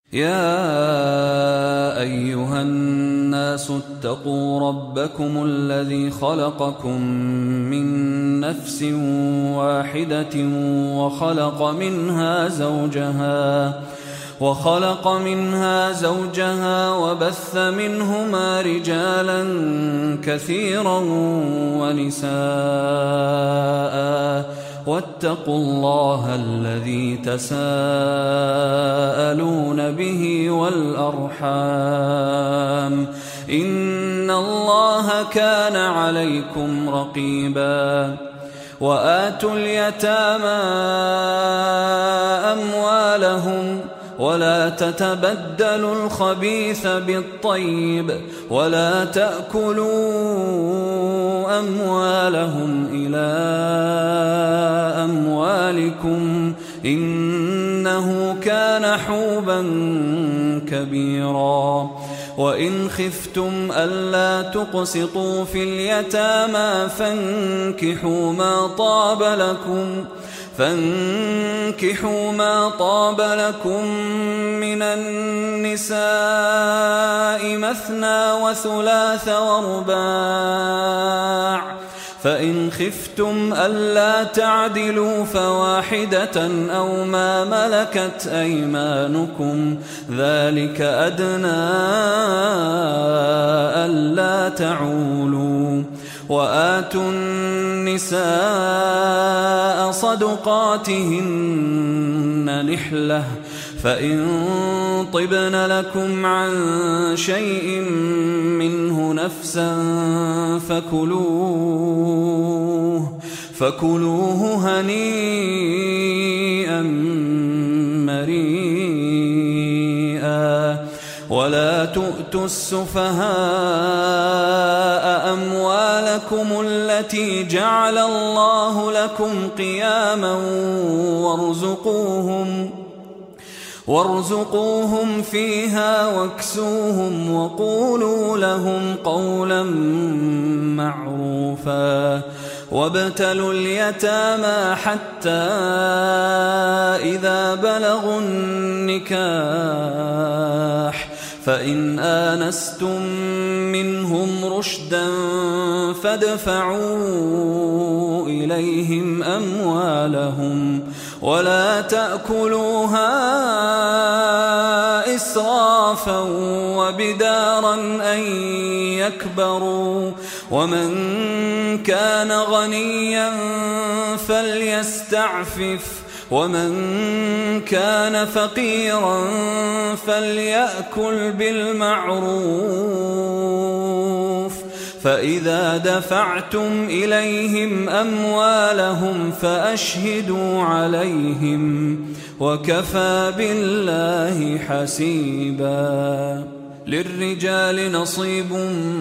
يا أيها الناس اتقوا ربكم الذي خلقكم من نفس واحدة وخلق منها زوجها وبث منهما رجالا كثيرا ونساء، واتقوا الله الذي تساءلون به والأرحام، إن الله كان عليكم رقيبا. وآتوا اليتامى أموالهم ولا تتبدلوا الخبيث بالطيب ولا تأكلوا أموالهم إلى أموالكم إنه كان حوبا كبيرا. وإن خفتم ألا تقسطوا في اليتامى فانكحوا ما طاب لكم من النساء مثنى وثلاث ورباع، فإن خفتم ألا تعدلوا فواحدة أو ما ملكت أيمانكم، ذلك أدنى ألا تعولوا. وآتوا النساء صدقاتهن نحلة، فإن طبن لكم عن شيء منه نفسا فكلوه هنيئا مريئا. ولا تؤتوا السفهاء أموالكم التي جعل الله لكم قياما وارزقوهم فيها واكسوهم وقولوا لهم قولا معروفا. وابتلوا اليتامى حتى إذا بلغوا النكاح، فإن آنستم منهم رشدا فادفعوا إليهم أموالهم ولا تأكلوها إسرافا وبدارا أن يكبروا، ومن كان غنيا فليستعفف ومن كان فقيرا فليأكل بالمعروف. فإذا دفعتم إليهم أموالهم فأشهدوا عليهم، وكفى بالله حسيبا. للرجال نصيب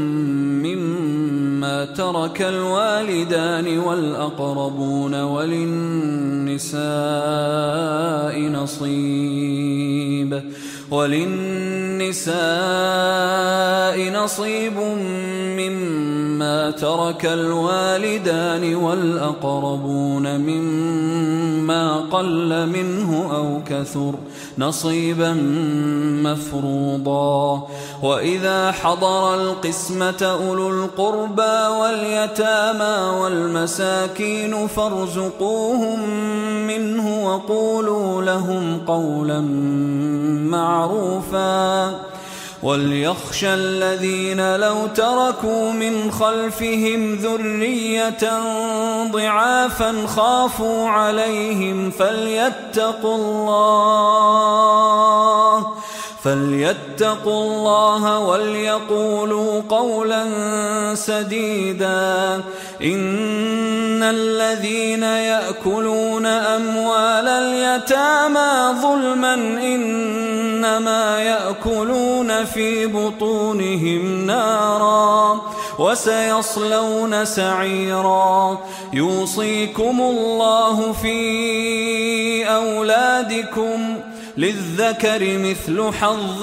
مما ترك الوالدان والأقربون، وللنساء نصيب مما ترك الوالدان والأقربون مما قل منه أو كثر نصيبا مفروضا. وإذا حضر القسمة أولو القربى واليتامى والمساكين فارزقوهم منه وقولوا لهم قولا معروفا. وليخشى الذين لو تركوا من خلفهم ذرية ضعافا خافوا عليهم فليتقوا الله وليقولوا قولا سديدا. إن الذين يأكلون أموال اليتامى ظلما إنما يأكلون في بطونهم نارا وسيصلون سعيرا. يوصيكم الله في أولادكم للذكر مثل حظ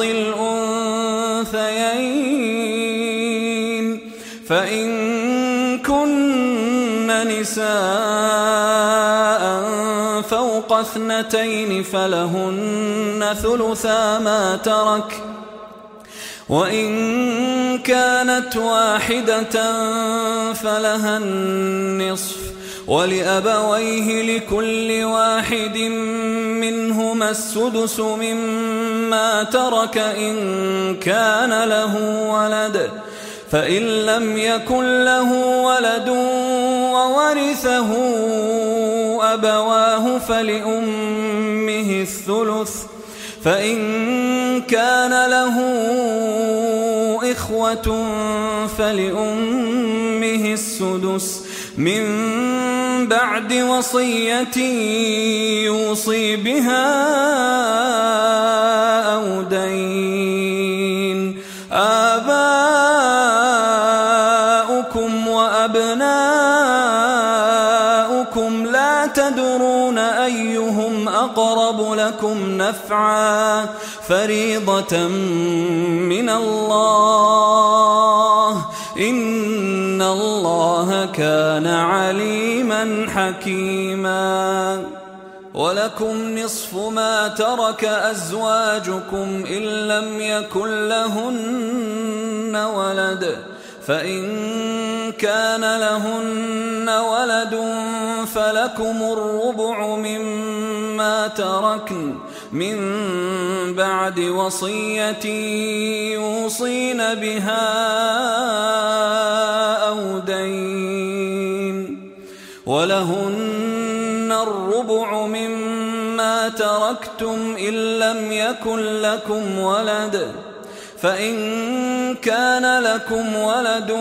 الأنثيين، فإن كن نساء فوق 2 فلهن ثلثا ما ترك، وإن كانت واحدة فلها النصف، ولأبويه لكل واحد منهما السدس مما ترك إن كان له ولد، فإن لم يكن له ولد وورثه أبواه فلأمه الثلث، فإن كان له إخوة فلأمه السدس من بعد وصية يوصي بها أو دين. آباؤكم وأبناؤكم لا تدرون أيهم أقرب لكم نفعا، فريضة من الله، إن الله كان عليما حكيما. ولكم نصف ما ترك أزواجكم إن لم يكن لهن ولد، فإن كان لهن ولد فلكم الربع مما تركن من بعد وصية يوصين بها أو دين، ولهن الربع مما تركتم إن لم يكن لكم ولد، فإن كان لكم ولد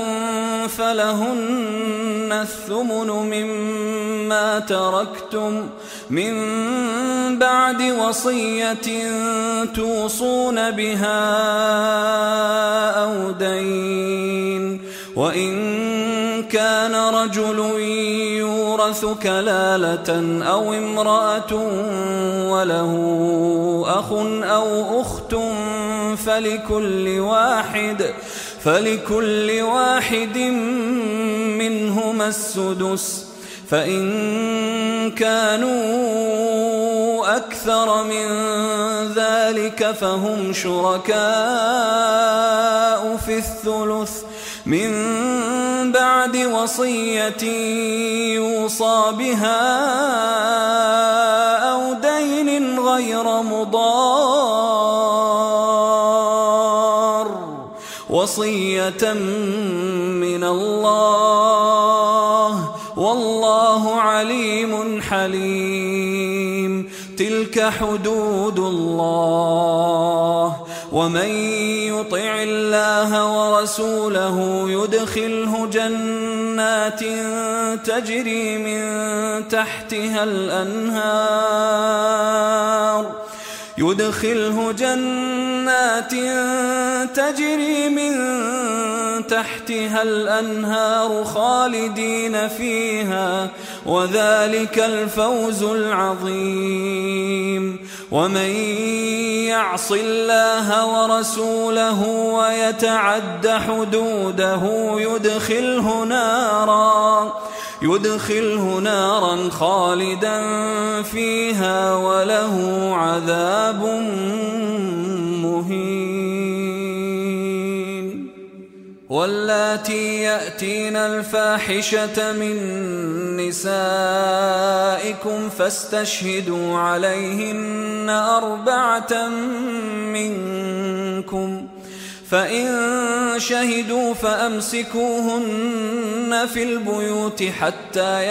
فلهن الثمن مما تركتم من بعد وصية توصون بها أو دين، وإن كان رجل يورث كلالة أو امرأة وله أخ أو أخت فلكل واحد منهما السدس، فإن كانوا أكثر من ذلك فهم شركاء في الثلث من بعد وصية يوصى بها أو دين غير مضار، وصية من الله، والله عليم حليم. تلك حدود الله، ومن يطع الله ورسوله يدخله جنات تجري من تحتها الأنهار خالدين فيها، وذلك الفوز العظيم. ومن يعص الله ورسوله ويتعد حدوده يدخله نارا خالدا فيها وله عذاب مهين. واللاتي يأتين الفاحشة من نسائكم فاستشهدوا عليهن 4 منكم، فإن شهدوا فأمسكوهن في البيوت حتى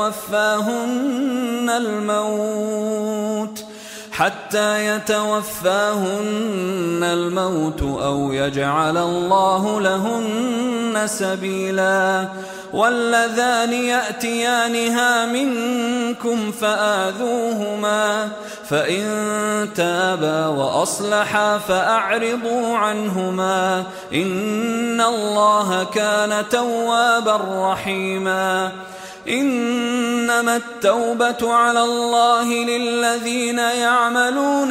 يتوفاهن الموت أو يجعل الله لهن سبيلا. واللذان يأتيانها منكم فآذوهما، فإن تابا وأصلحا فأعرضوا عنهما، إن الله كان توابا رحيما. إنما التوبة على الله للذين يعملون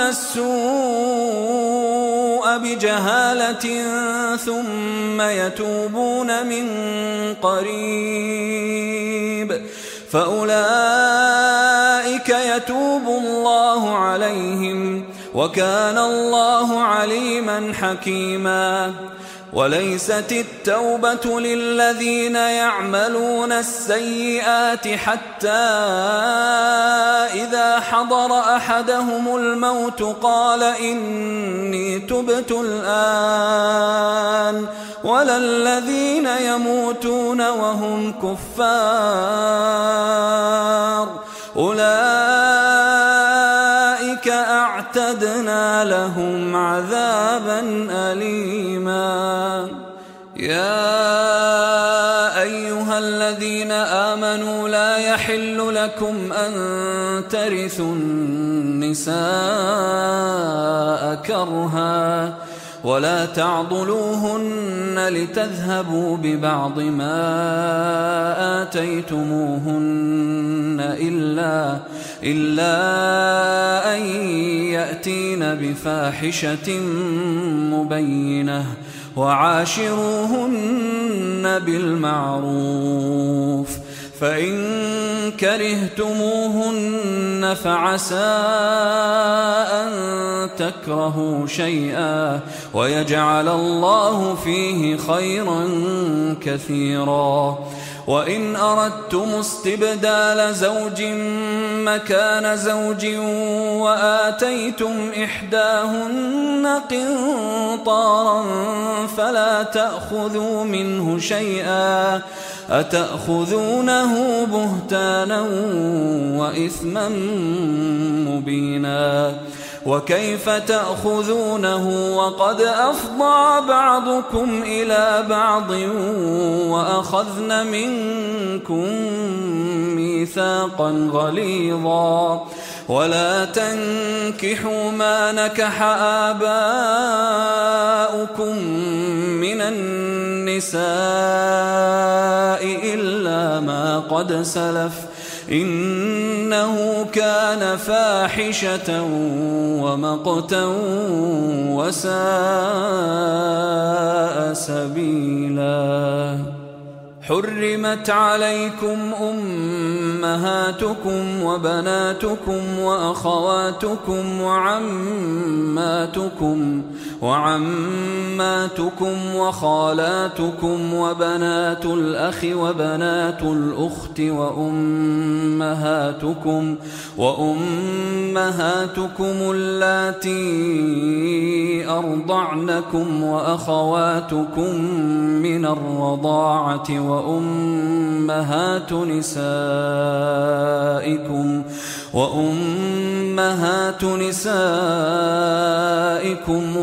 السوء بجهالة ثم يتوبون من قريب فأولئك يتوب الله عليهم وكان الله عليما حكيما. وليست التوبة للذين يعملون السيئات حتى إذا حضر أحدهم الموت قال إني تبت الآن، ولا الذين يموتون وهم كفار أولئك أعتدنا لهم عذابا أليما. يا أيها الذين آمنوا لا يحل لكم أن ترثوا النساء كرها ولا تعضلوهن لتذهبوا ببعض ما آتيتموهن إلا أن يأتين بفاحشة مبينة وعاشروهن بالمعروف. فإن كرهتموهن فعسى أن تكرهوا شيئا ويجعل الله فيه خيرا كثيرا. وإن أردتم استبدال زوج مكان زوج وآتيتم إحداهن قنطارا فلا تأخذوا منه شيئا أتأخذونه بهتانا وإثما مبينا. وكيف تأخذونه وقد أفضى بعضكم إلى بعض وأخذن منكم ميثاقا غليظا. ولا تنكحوا ما نكح آباؤكم من النساء إلا ما قد سلف إنه كان فاحشة ومقتا وساء سبيلا. حرمت عليكم أمهاتكم وبناتكم وأخواتكم وعماتكم وخالاتكم وبنات الأخ وبنات الأخت وأمهاتكم اللاتي أرضعنكم وأخواتكم من الرضاعة وأمهات نسائكم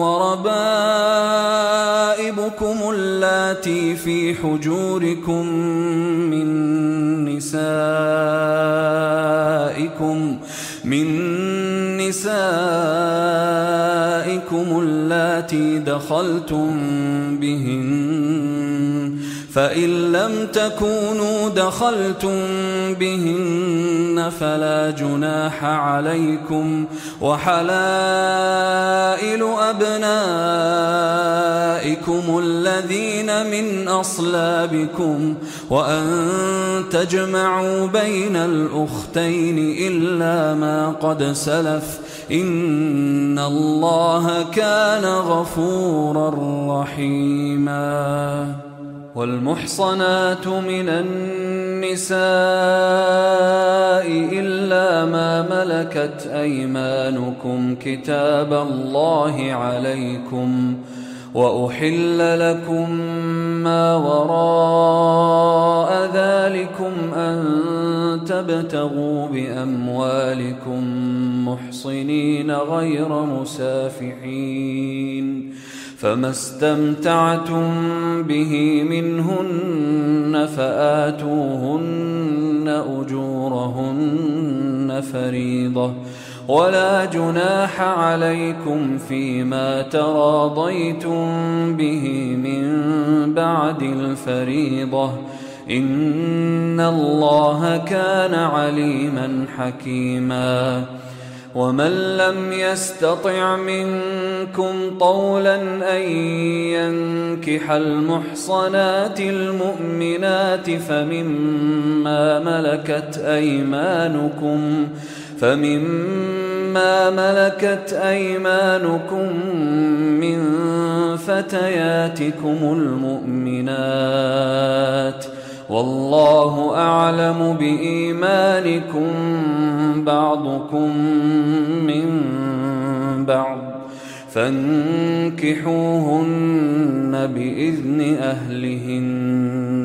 وربائبكم اللاتي في حجوركم من نسائكم اللاتي دخلتم بهن، فإن لم تكونوا دخلتم بهن فلا جناح عليكم، وحلائل أبنائكم الذين من أصلابكم، وأن تجمعوا بين الأختين إلا ما قد سلف، إن الله كان غفورا رحيما. والمحصنات من النساء إلا ما ملكت أيمانكم كتاب الله عليكم، وأحل لكم ما وراء ذلكم أن تبتغوا بأموالكم محصنين غير مسافحين، فما استمتعتم به منهن فآتوهن أجورهن فريضة، ولا جناح عليكم فيما تراضيتم به من بعد الفريضة، إن الله كان عليما حكيما. ومن لم يستطع منكم طولا أن ينكح المحصنات المؤمنات فمما فمما ملكت أيمانكم من فتياتكم المؤمنات والله أعلم بإيمانكم بعضكم من بعض فانكحوهن بإذن أهلهن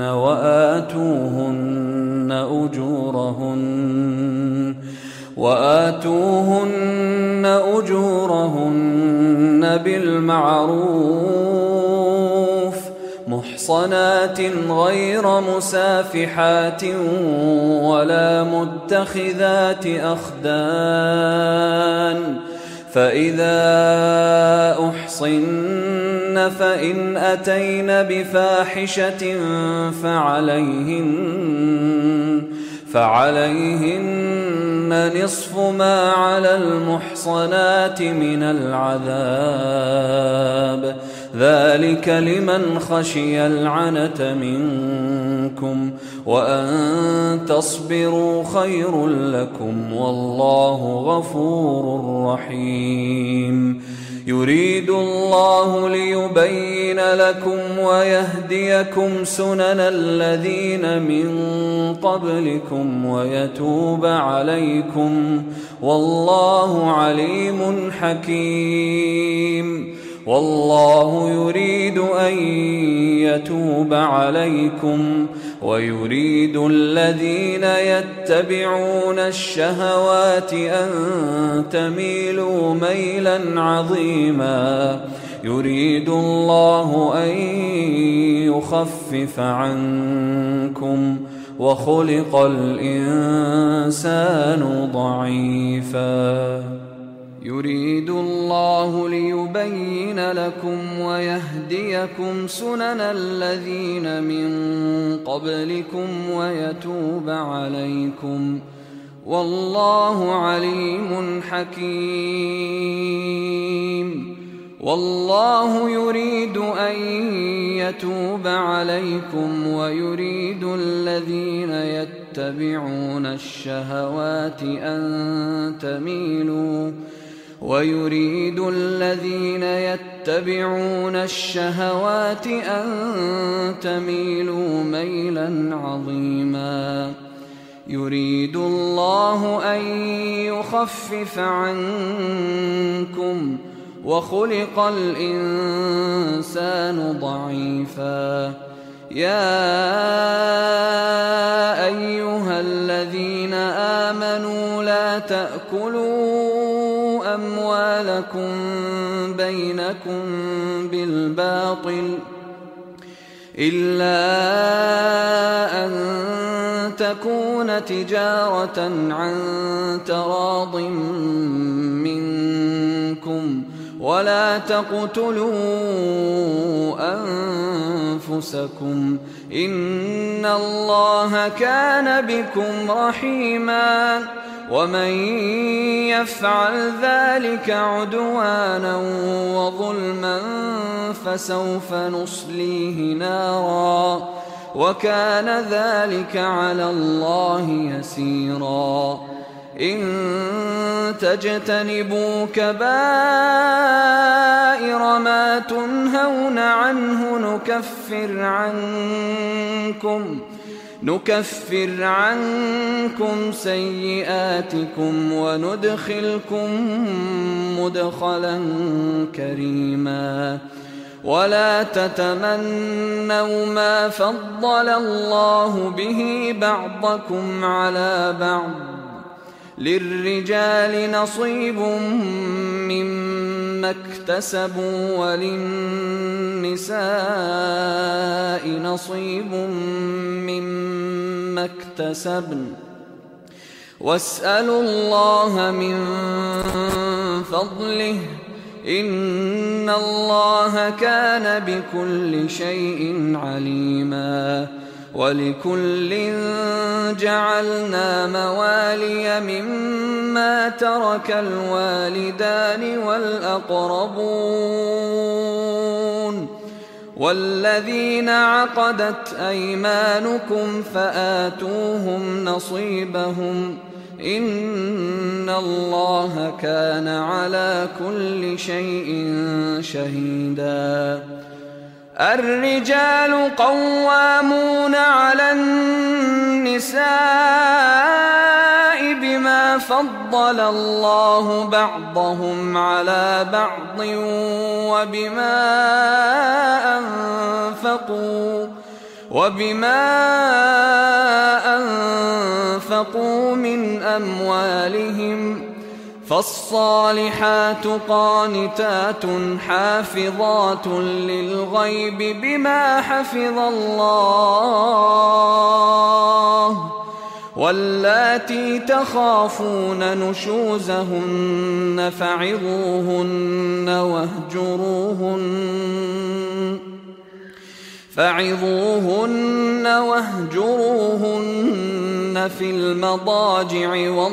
وآتوهن أجورهن بالمعروف محصنات غير مسافحات ولا متخذات أخدان فإذا أحصن فإن أتين بفاحشة فعليهن نصف ما على المحصنات من العذاب ذلك لمن خشي العنة منكم وأن تصبروا خير لكم والله غفور رحيم يريد الله ليبين لكم ويهديكم سنن الذين من قبلكم ويتوب عليكم والله عليم حكيم والله يريد أن يتوب عليكم ويريد الذين يتبعون الشهوات أن تميلوا ميلا عظيما يريد الله أن يخفف عنكم وخلق الإنسان ضعيفا يريد الله ليبين لكم ويهديكم سنن الذين من قبلكم ويتوب عليكم والله عليم حكيم والله يريد أن يتوب عليكم ويريد الذين يتبعون الشهوات أن تميلوا ميلا عظيما يريد الله أن يخفف عنكم وخلق الإنسان ضعيفا يا أيها الذين آمنوا لا تأكلوا أموالكم بينكم بالباطل إلا أن تكون تجارة عن تراض منكم ولا تقتلوا أنفسكم إن الله كان بكم رحيما ومن يفعل ذلك عدوانا وظلما فسوف نصليه نارا وكان ذلك على الله يسيرا إن تجتنبوا كبائر ما تنهون عنه نكفر عنكم سيئاتكم وندخلكم مدخلا كريما ولا تتمنوا ما فضل الله به بعضكم على بعض للرجال نصيب مما اكتسبوا وللنساء نصيب مما اكتسبن واسألوا الله من فضله إن الله كان بكل شيء عليما ولكل جعلنا موالي مما ترك الوالدان والأقربون والذين عقدت أيمانكم فآتوهم نصيبهم إن الله كان على كل شيء شهيدا. الرجال قوامون على النساء بما فضل الله بعضهم على بعض وبما أنفقوا من أموالهم، فالصالحات قانتات حافظات للغيب بما حفظ الله، واللاتي تخافون نشوزهن فعظوهن واهجروهن في المضاجع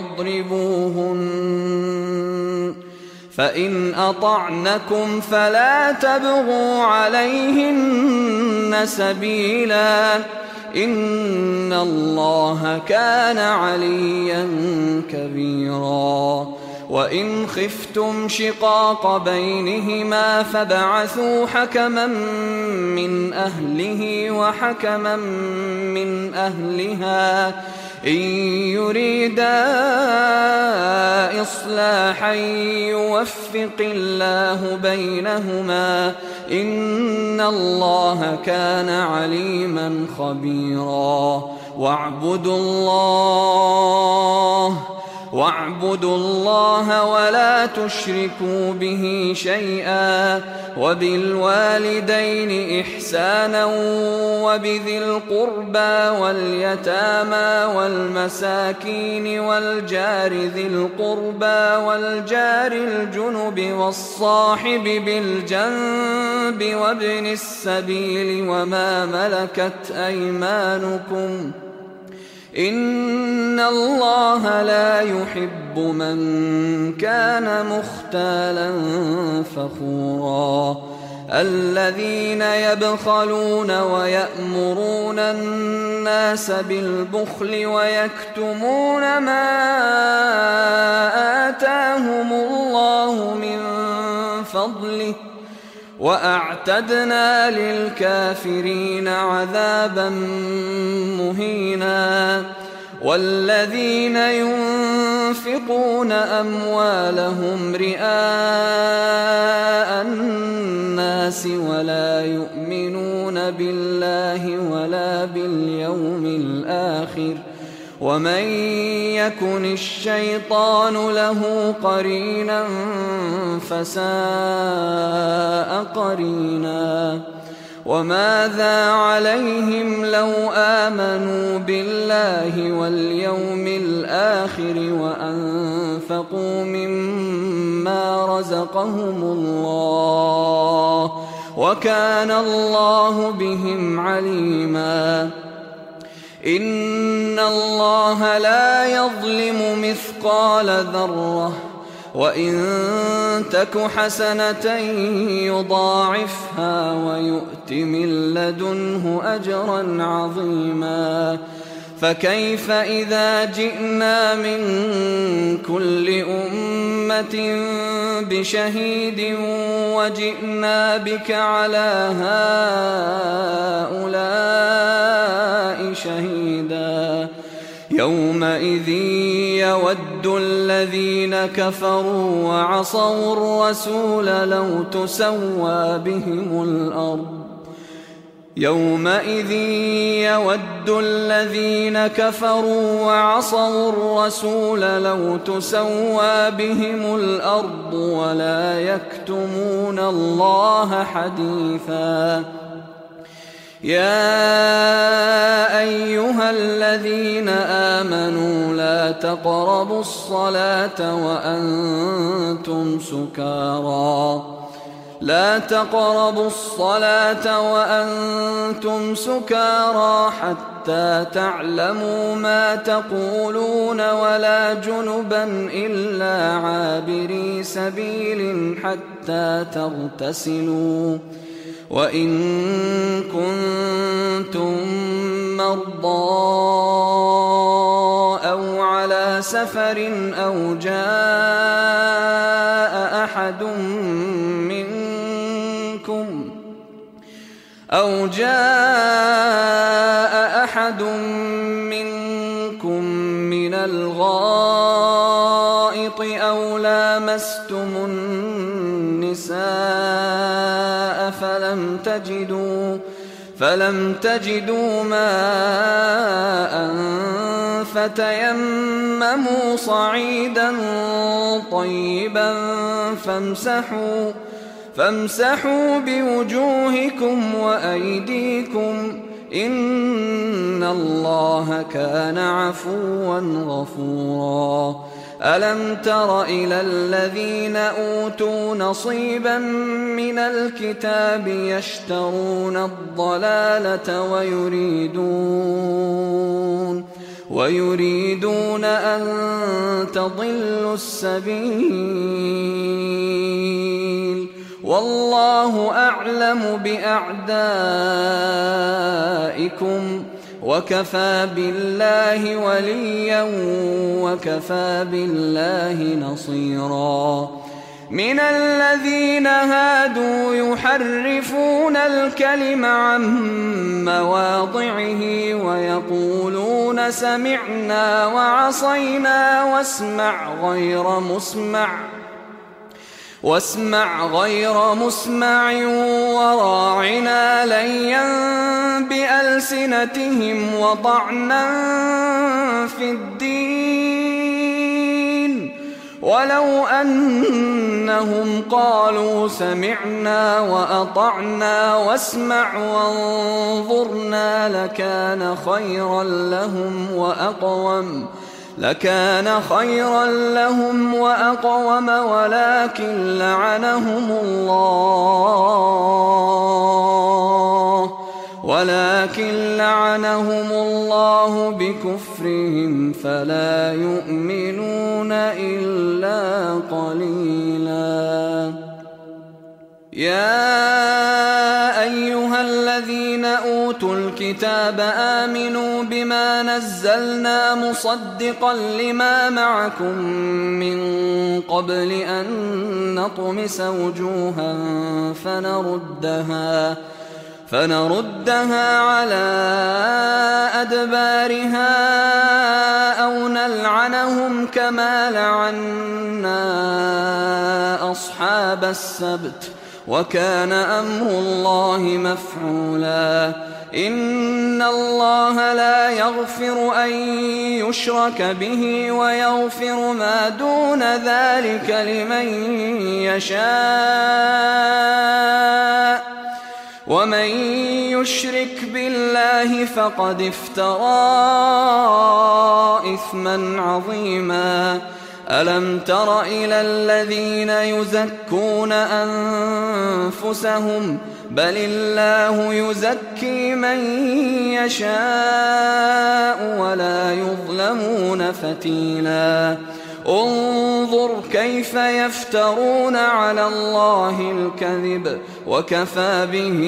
واضربوهن، فإن أطعنكم فلا تبغوا عليهن سبيلا، إن الله كان عليا كبيرا. وإن خفتم شقاق بينهما فابعثوا حكما من أهله وحكما من أهلها إن يريدا إصلاحا يوفق الله بينهما، إن الله كان عليما خبيرا. واعبدوا الله ولا تشركوا به شيئا، وبالوالدين إحسانا وبذي القربى واليتامى والمساكين والجار ذي القربى والجار الجنب والصاحب بالجنب وابن السبيل وما ملكت أيمانكم، إن الله لا يحب من كان مختالا فخورا. الذين يبخلون ويأمرون الناس بالبخل ويكتمون ما آتاهم الله من فضله، وأعتدنا للكافرين عذابا مهينا. والذين ينفقون أموالهم رئاء الناس ولا يؤمنون بالله ولا باليوم الآخر، ومن يكن الشيطان له قرينا فساء قرينا. وماذا عليهم لو آمنوا بالله واليوم الآخر وأنفقوا مما رزقهم الله، وكان الله بهم عليما. إن الله لا يظلم مثقال ذرة، وإن تك حسنة يضاعفها ويؤت من لدنه أجرا عظيما. فكيف إذا جئنا من كل أمة بشهيد وجئنا بك على هؤلاء شهيدا، يومئذ يود الذين كفروا وعصوا الرسول لو تسوى بهم الأرض، يومئذ يود الذين كفروا وعصوا الرسول لو تسوى بهم الأرض ولا يكتمون الله حديثا. يا أيها الذين آمنوا لا تقربوا الصلاة وأنتم سكارى حتى تعلموا ما تقولون ولا جنبا إلا عابري سبيل حتى تغتسلوا، وإن كنتم مرضى أو على سفر أو جاء أحد منكم من الغائط أو لامستم النساء فلم تجدوا ماء فتيمموا صعيدا طيبا فامسحوا بوجوهكم وأيديكم إن الله كان عفوا غفورا. ألم تر إلى الذين أوتوا نصيبا من الكتاب يشترون الضلالة ويريدون أن تضلوا السبيل والله أعلم بأعدائكم وكفى بالله وليا وكفى بالله نصيرا. من الذين هادوا يحرفون الكلم عن مواضعه ويقولون سمعنا وعصينا واسمع غير مسمع وراعنا ليا بألسنتهم وطعنا في الدين ولو أنهم قالوا سمعنا وأطعنا واسمع وانظرنا لكان خيرا لهم وأقوم ولكن لعنهم الله بكفرهم فلا يؤمنون إلا قليلا. يا أيها الذين أوتوا الكتاب آمنوا بما نزلنا مصدقا لما معكم من قبل أن نطمس وجوها فنردها على أدبارها أو نلعنهم كما لعنا أصحاب السبت وكان أمر الله مفعولا. إن الله لا يغفر أن يشرك به ويغفر ما دون ذلك لمن يشاء ومن يشرك بالله فقد افترى إثما عظيما. ألم تر إلى الذين يزكون أنفسهم بل الله يزكي من يشاء ولا يظلمون فتيلا. انظر كيف يفترون على الله الكذب وكفى به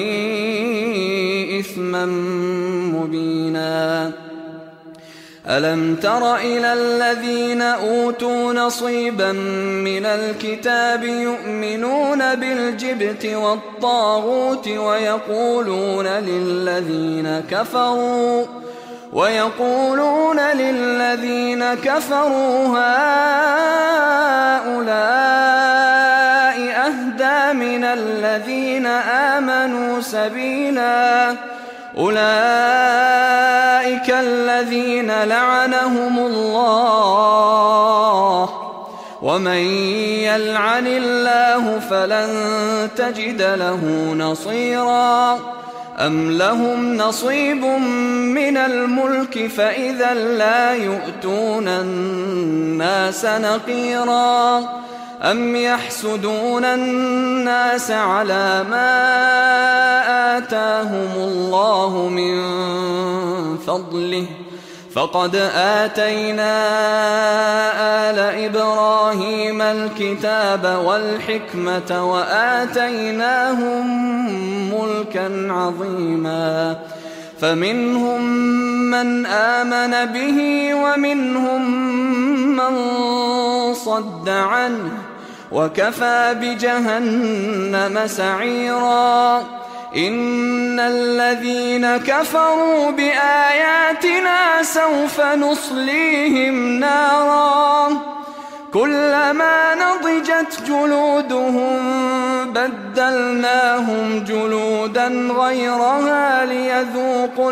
إثما مبينا. ألم تر إلى الذين أوتوا نصيبا من الكتاب يؤمنون بالجبت والطاغوت ويقولون للذين كفروا هؤلاء أهدى من الذين آمنوا سبيلا. أولئك الذين لعنهم الله ومن يلعن الله فلن تجد له نصيرا. أم لهم نصيب من الملك فإذا لا يؤتون الناس نقيرا. أم يحسدون الناس على ما آتاهم الله من فضله فقد آتينا آل إبراهيم الكتاب والحكمة وآتيناهم ملكا عظيما. فمنهم من آمن به ومنهم من صد عنه وكفى بجهنم سعيرا إن الذين كفروا بآياتنا سوف نصليهم نارا كلما نضجت جلودهم بدلناهم جلودا غيرها ليذوقوا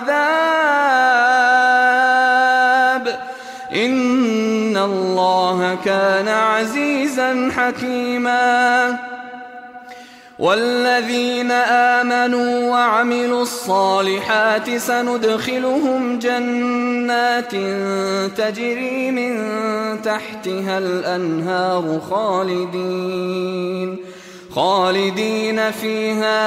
العذاب إن الله كان عزيزا حكيما والذين آمنوا وعملوا الصالحات سندخلهم جنات تجري من تحتها الأنهار خالدين فيها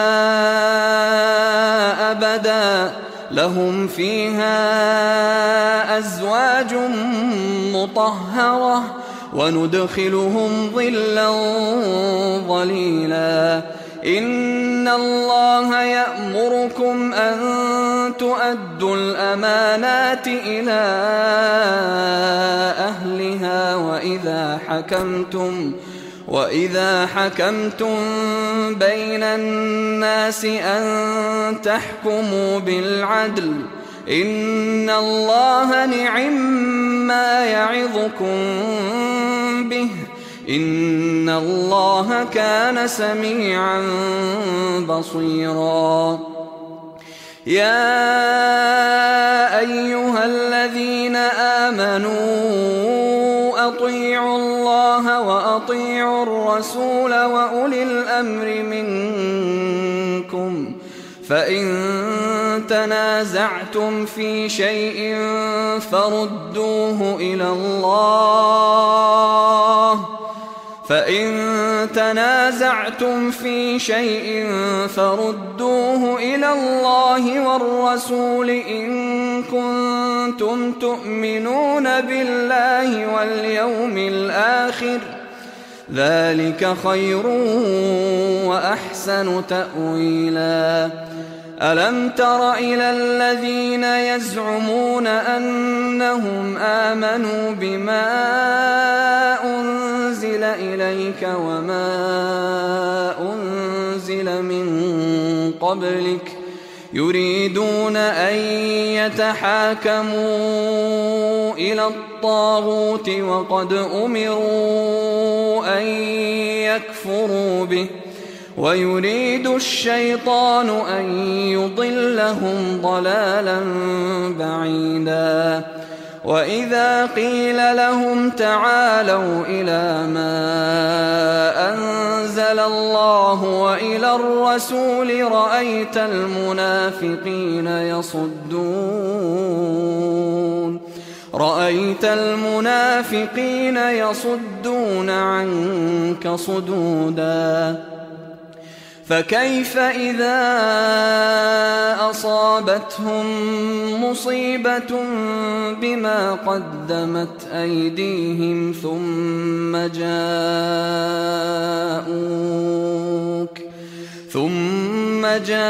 أبدا لهم فيها أزواج مطهرة وندخلهم ظلا ظليلا إن الله يأمركم أن تؤدوا الأمانات إلى أهلها وإذا حكمتم بين الناس أن تحكموا بالعدل إن الله نعما يعظكم به إن الله كان سميعا بصيرا يا أيها الذين آمنوا أطيعوا الله وأطيعوا الرسول وأولي الأمر منكم فإن تنازعتم في شيء فردوه إلى الله والرسول إن كنتم تؤمنون بالله واليوم الآخر ذلك خير وأحسن تأويلا ألم تر إلى الذين يزعمون أنهم آمنوا بما أنزل إليك وما أنزل من قبلك يريدون أن يتحاكموا إلى الطاغوت وقد أمروا أن يكفروا به ويريد الشيطان أن يضلهم ضلالا بعيدا وإذا قيل لهم تعالوا إلى ما أنزل الله وإلى الرسول رأيت المنافقين يصدون عنك صدودا فكيف إذا أصابتهم مصيبة بما قدمت أيديهم ثم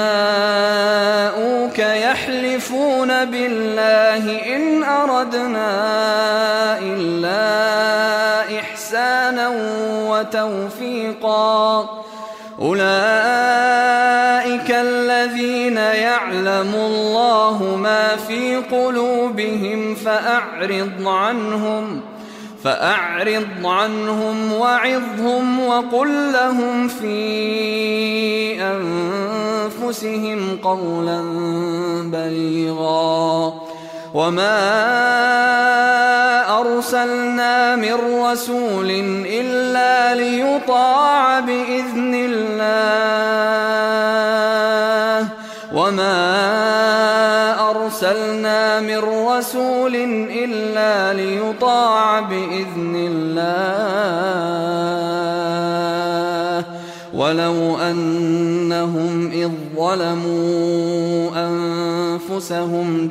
جاءوك يحلفون بالله إن أردنا إلا إحسانا وتوفيقا أولئك الذين يعلم الله ما في قلوبهم فأعرض عنهم وعظهم وقل لهم في أنفسهم قولا بليغا وما أرسلنا من رسول إلا ليطاع بإذن الله ولو أنهم إذ ظلموا أنفسهم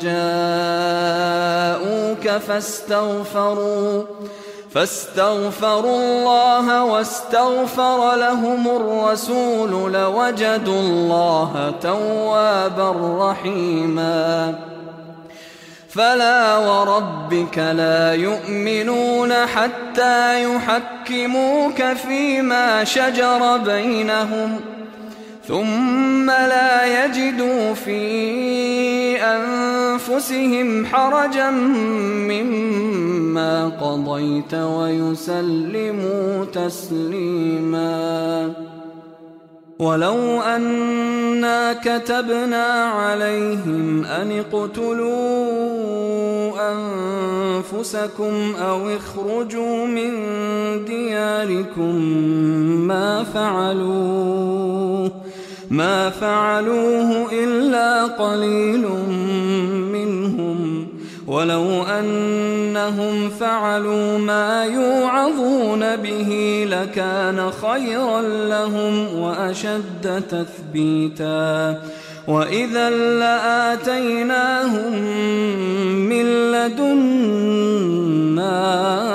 جاءوك فاستغفروا الله واستغفر لهم الرسول لوجدوا الله توابا رحيما فلا وربك لا يؤمنون حتى يحكموك فيما شجر بينهم ثم لا يجدوا في أنفسهم حرجا مما قضيت ويسلموا تسليما. ولو أنا كتبنا عليهم أن اقتلوا أنفسكم أو اخرجوا من دياركم ما فعلوه إلا قليل منهم، ولو أنهم فعلوا ما يوعظون به لكان خيرا لهم وأشد تثبيتا، وإذا لآتيناهم من لدنا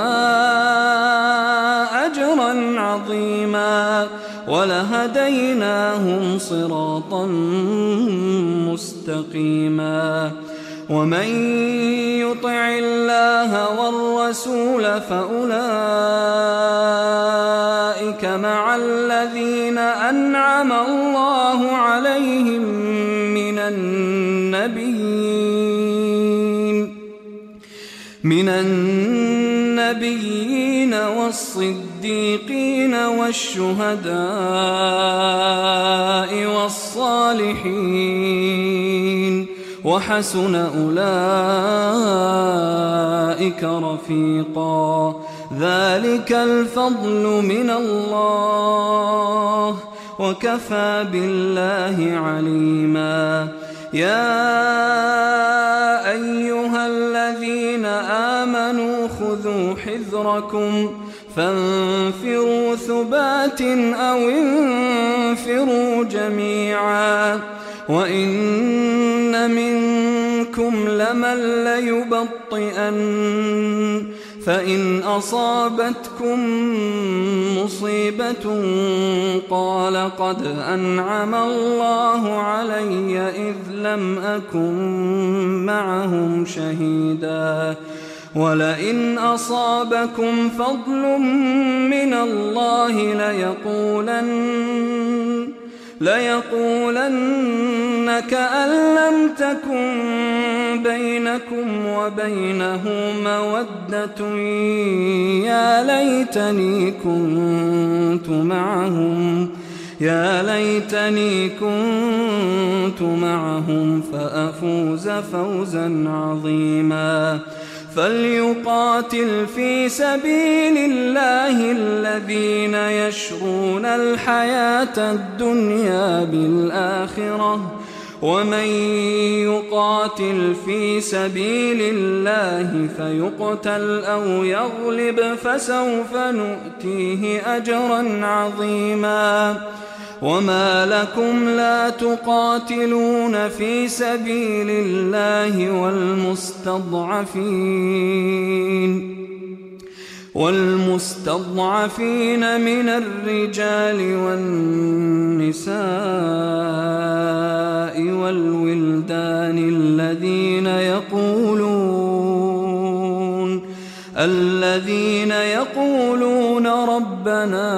أجرا عظيما ولهديناهم صراطا مستقيما. ومن يطع الله والرسول فأولئك مع الذين أنعم الله عليهم من النبيين والصديقين والشهداء والصالحين وحسن أولئك رفيقا. ذلك الفضل من الله وكفى بالله عليما. يا أيها الذين آمنوا خذوا حذركم فانفروا ثبات أو انفروا جميعا وإن منكم لمن ليبطئن فإن أصابتكم مصيبة قال قد أنعم الله علي إذ لم أكن معهم شهيدا ولئن أصابكم فضل من الله ليقولن كأن لم تكن بينكم وبينه مودة يا ليتني كنت معهم فأفوز فوزا عظيما. فليقاتل في سبيل الله الذين يشرون الحياة الدنيا بالآخرة ومن يقاتل في سبيل الله فيقتل أو يغلب فسوف نؤتيه أجرا عظيما. وما لكم لا تقاتلون في سبيل الله والمستضعفين من الرجال والنساء والولدان الذين يقولون ربنا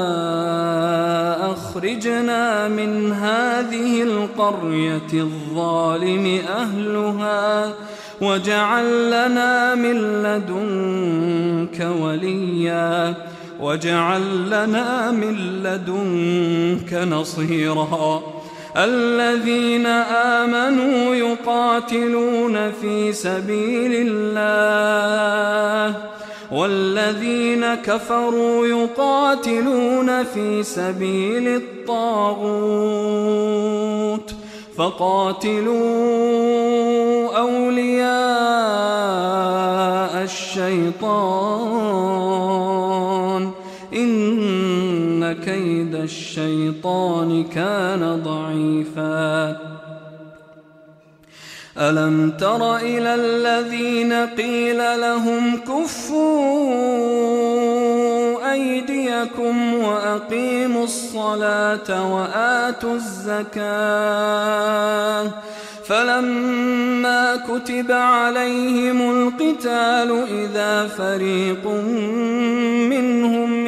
أخرجنا من هذه القرية الظالم أهلها واجعل لنا من لدنك وليا واجعل لنا من لدنك نصيرا. الذين آمنوا يقاتلون في سبيل الله والذين كفروا يقاتلون في سبيل الطاغوت فقاتلوا أولياء الشيطان إن كيد الشيطان كان ضعيفا. ألم تر إلى الذين قيل لهم كفوا أيديكم وأقيموا الصلاة وآتوا الزكاة. فلما كتب عليهم القتال إذا فريق منهم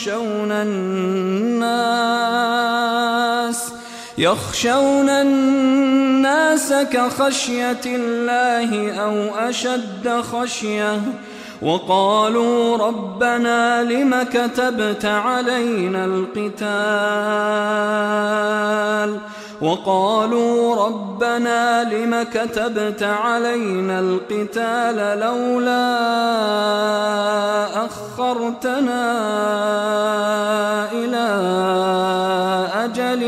يخشون الناس كخشية الله أو أشد خشية، وقالوا ربنا لم كتبت علينا القتال لولا أخرتنا إلى أجل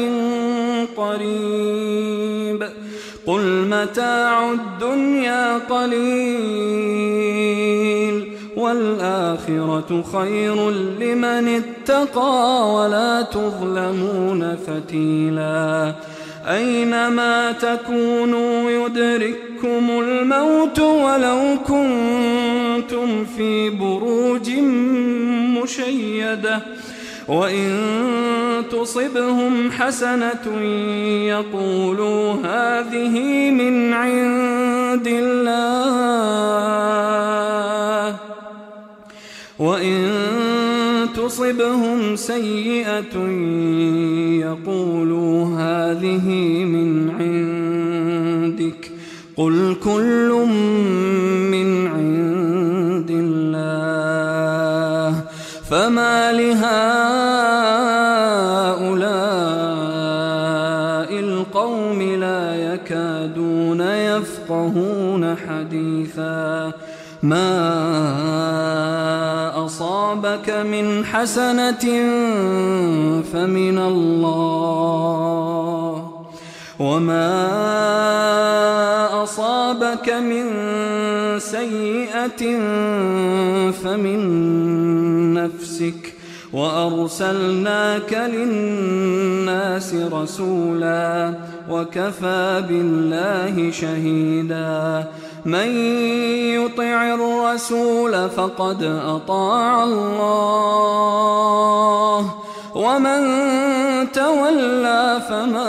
قريب قل متاع الدنيا قليل والآخرة خير لمن اتقى ولا تظلمون فتيلا. أينما تكونوا يدرككم الموت ولو كنتم في بروج مشيدة، وإن تصبهم حسنة يقولوا هذه من عند الله، وإن تصبهم سيئة يقولوا هذه من عندك، قل كل من عند الله. فما لهؤلاء القوم لا يكادون يفقهون حديثا. ما أصابك من حسنة فمن الله، وما أصابك من سيئة فمن نفسك، وأرسلناك للناس رسولا وكفى بالله شهيدا. من يطع الرسول فقد أطاع الله، ومن تولى فما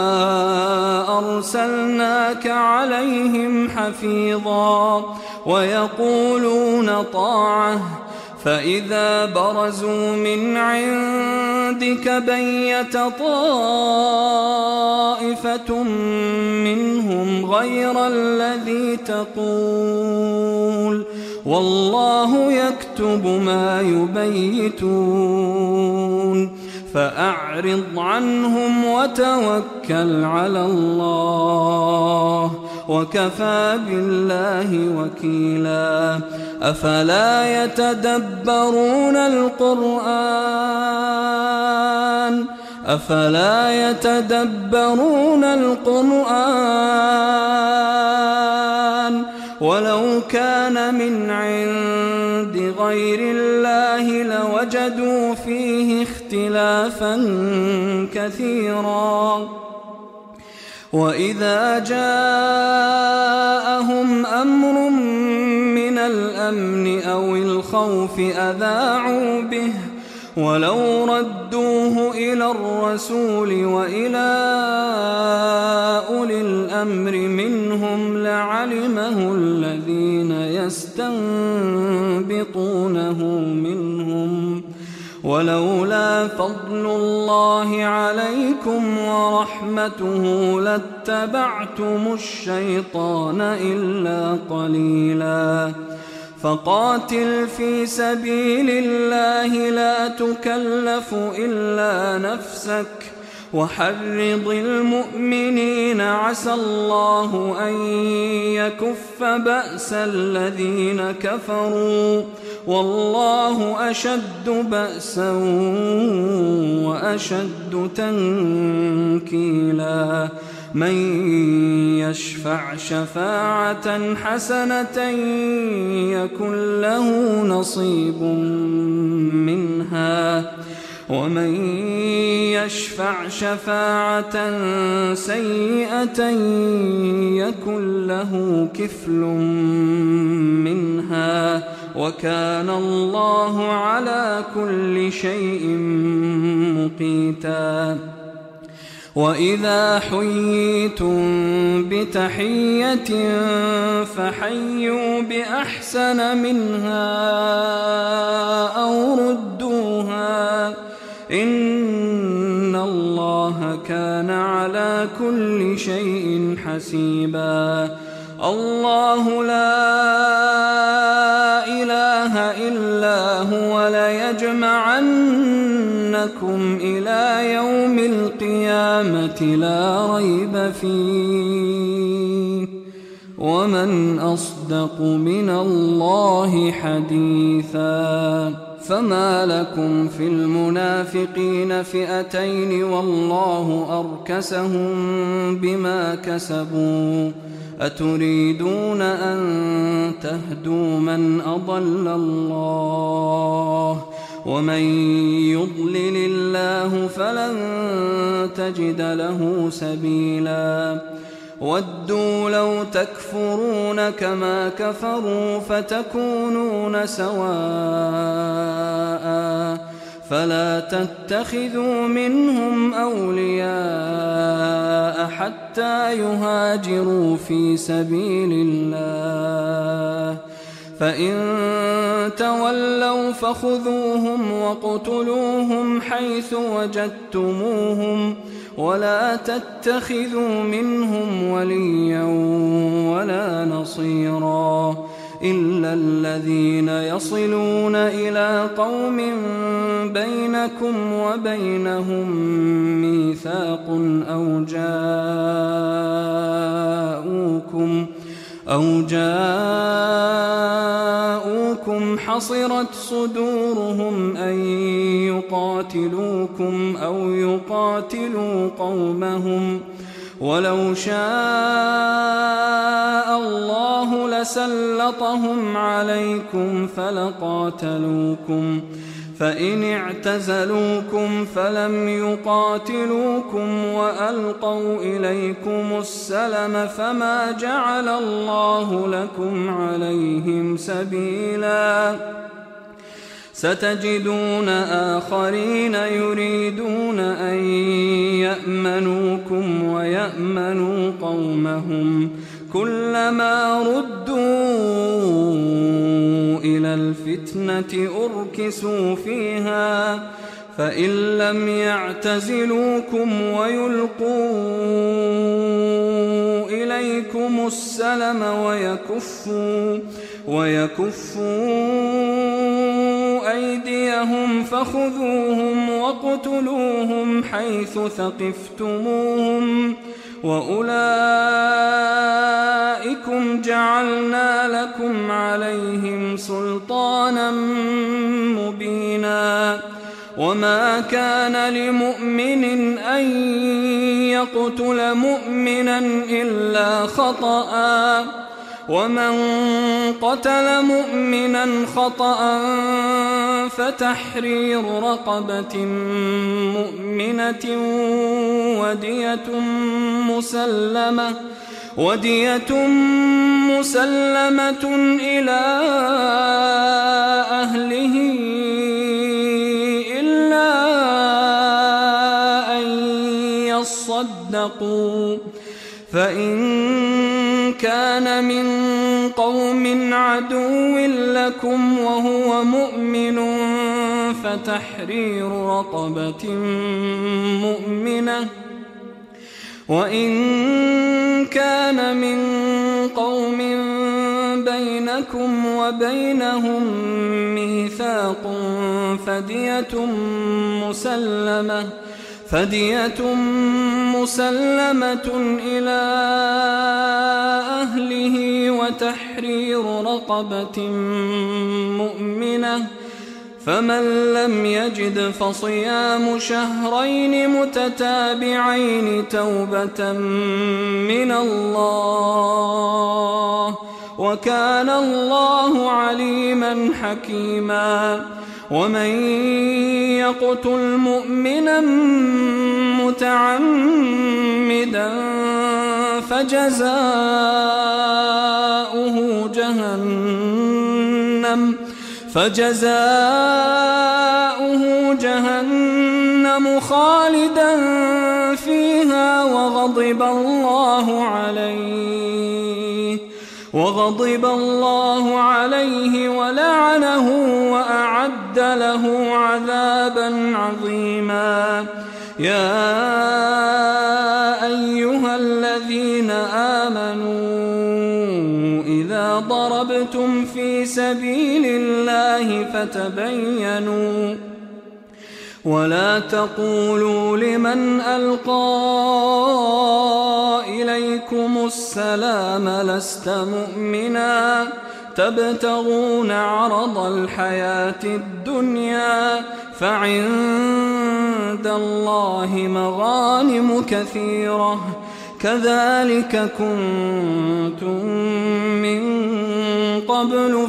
أرسلناك عليهم حفيظا. ويقولون طاعة فإذا برزوا من عندك بيت طائفة منهم غير الذي تقول والله يكتب ما يبيتون. فأعرض عنهم وتوكل على الله وكفى بالله وكيلا. أفلا يتدبرون القرآن ولو كان من عند غير الله لوجدوا فيه اختلافا كثيرا. وإذا جاءهم أمر من الأمن أو الخوف أذاعوا به، ولو ردوه إلى الرسول وإلى أولي الأمر منهم لعلمه الذين يستنبطونه منهم. ولولا فضل الله عليكم ورحمته لاتبعتم الشيطان إلا قليلا. فقاتل في سبيل الله لا تكلف إلا نفسك وحرض المؤمنين عسى الله أن يكف بأس الذين كفروا والله أشد بأسا وأشد تنكيلا. من يشفع شفاعة حسنة يكن له نصيب منها، ومن يشفع شفاعة سيئة يكن له كفل منها وكان الله على كل شيء مقيتا. وإذا حييتم بتحية فحيوا بأحسن منها أو ردوها إن الله كان على كل شيء حسيبا. الله لا إله إلا هو ليجمعنكم إلى يوم القيامة لا ريب فيه ومن أصدق من الله حديثا. فما لكم في المنافقين فئتين والله أركسهم بما كسبوا أتريدون أن تهدوا من أضل الله ومن يضلل الله فلن تجد له سبيلا. ودوا لو تكفرون كما كفروا فتكونون سواء فلا تتخذوا منهم أولياء حتى يهاجروا في سبيل الله فإن تولوا فخذوهم وقتلوهم حيث وجدتموهم ولا تتخذوا منهم وليا ولا نصيرا إلا الذين يصلون إلى قوم بينكم وبينهم ميثاق أو جاءوكم حصرت صدورهم أن يقاتلوكم أو يقاتلوا قومهم ولو شاء الله لسلطهم عليكم فلقاتلوكم فإن اعتزلوكم فلم يقاتلوكم وألقوا إليكم السلم فما جعل الله لكم عليهم سبيلا. ستجدون آخرين يريدون أن يأمنوكم ويأمنوا قومهم كلما ردوا إلى الفتنة أركسوا فيها فإن لم يعتزلوكم ويلقوا إليكم السلم ويكفوا أيديهم فخذوهم وقتلوهم حيث ثقفتموهم وأولئكم جعلنا لكم عليهم سلطانا مبينا. وما كان لمؤمن أن يقتل مؤمنا إلا خطأ ومن قتل مؤمنا خطأ فتحرير رقبة مؤمنة ودية مسلمة إلى أهله إلا أن يصدقوا فإن كان من قوم عدو لكم وهو مؤمن فتحرير رقبة مؤمنة وإن كان من قوم بينكم وبينهم ميثاق فدية مسلمة إلى أهله وتحرير رقبة مؤمنة فمن لم يجد فصيام شهرين متتابعين توبة من الله وكان الله عليما حكيما. ومن يقتل مؤمنا متعمدا فجزاؤه جهنم فجزاؤه جهنم خالدا فيها وغضب الله عليه ولعنه وأعد له عذابا عظيما. يا أيها الذين آمنوا إذا ضربتم في سبيل الله فتبينوا ولا تقولوا لمن ألقى إليكم السلام لست مؤمنا تبتغون عرض الحياة الدنيا فعند الله مغانم كثيرة كذلك كنتم من قبل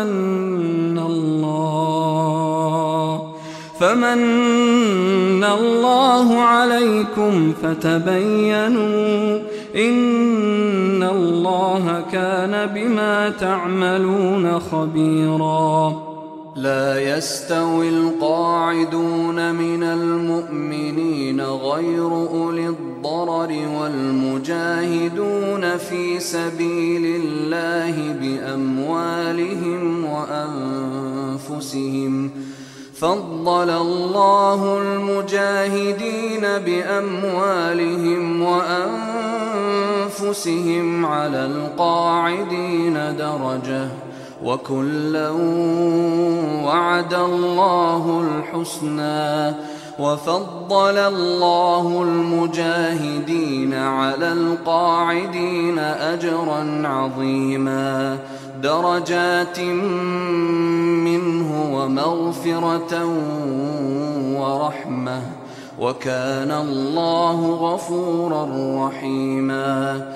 فمن الله عليكم فتبينوا إن الله كان بما تعملون خبيرا. لا يستوي القاعدون من المؤمنين غير أولي الضرر والمجاهدون في سبيل الله بأموالهم وأنفسهم فضل الله المجاهدين بأموالهم وأنفسهم على القاعدين درجة وكلا وعد الله الحسنى وفضل الله المجاهدين على القاعدين أجرا عظيما درجات منه ومغفرة ورحمة وكان الله غفورا رحيما.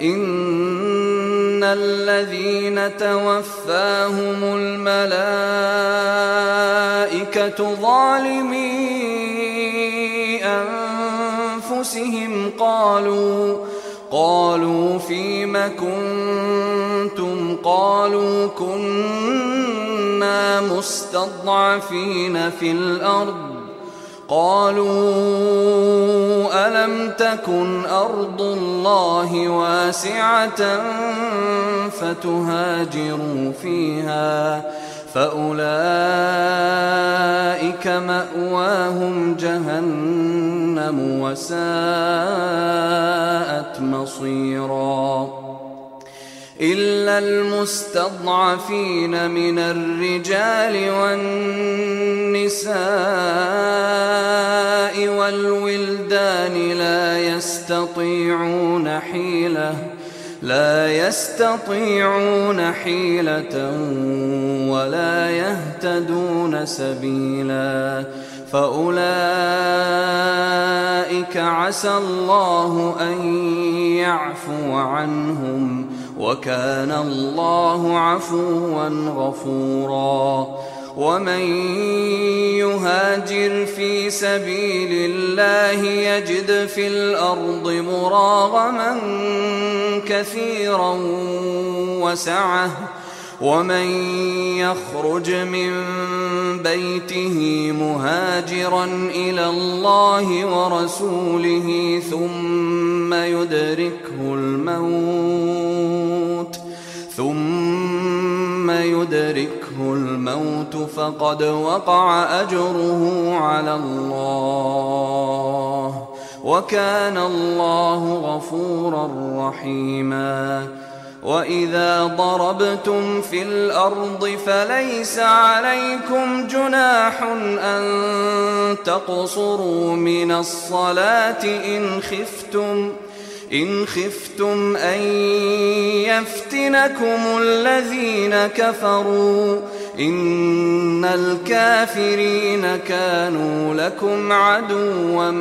إن الذين توفاهم الملائكة ظالمي أنفسهم قالوا فيم كنتم قالوا كنا مستضعفين في الأرض قالوا ألم تكن أرض الله واسعة فتهاجروا فيها فأولئك مأواهم جهنم وساءت مصيرا. إلا المستضعفين من الرجال والنساء والولدان لا يستطيعون حيلة ولا يهتدون سبيلا فأولئك عسى الله أن يعفو عنهم وكان الله عفوا غفورا. ومن يهاجر في سبيل الله يجد في الأرض مراغما كثيرا وسعة ومن يخرج من بيته مهاجرا إلى الله ورسوله ثم يدركه الموت فقد وقع أجره على الله وكان الله غفورا رحيما. وإذا ضربتم في الأرض فليس عليكم جناح أن تقصروا من الصلاة إن خفتم أن يفتنكم الذين كفروا إن الكافرين كانوا لكم عدوا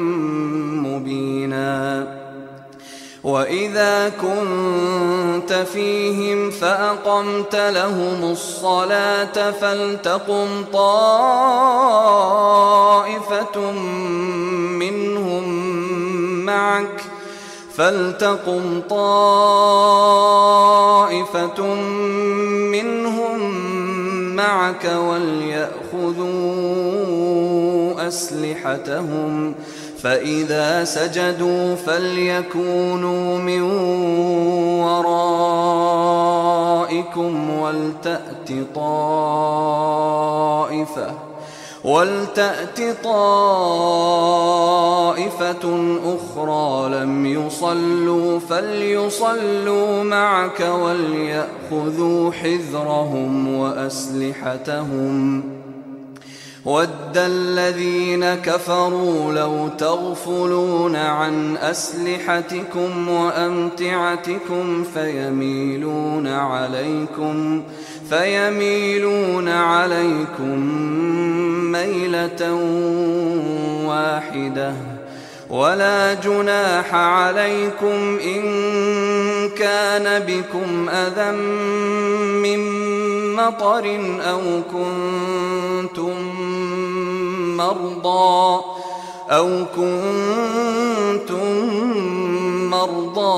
مبينا. وإذا كنت فيهم فأقمت لهم الصلاة فلتقم طائفة منهم معك وليأخذوا أسلحتهم، فإذا سجدوا فليكونوا من ورائكم ولتأت طائفة أخرى لم يصلوا فليصلوا معك وليأخذوا حذرهم وأسلحتهم. وَدَّ الَّذِينَ كَفَرُوا لَوْ تَغْفُلُونَ عَنْ أَسْلِحَتِكُمْ وَأَمْتِعَتِكُمْ فَيَمِيلُونَ عَلَيْكُمْ مَيْلَةً وَاحِدَةً. وَلَا جُنَاحَ عَلَيْكُمْ إِن كَانَ بِكُمْ أَذًى مِّن مَّطَرٍ أَوْ كُنتُم مرضى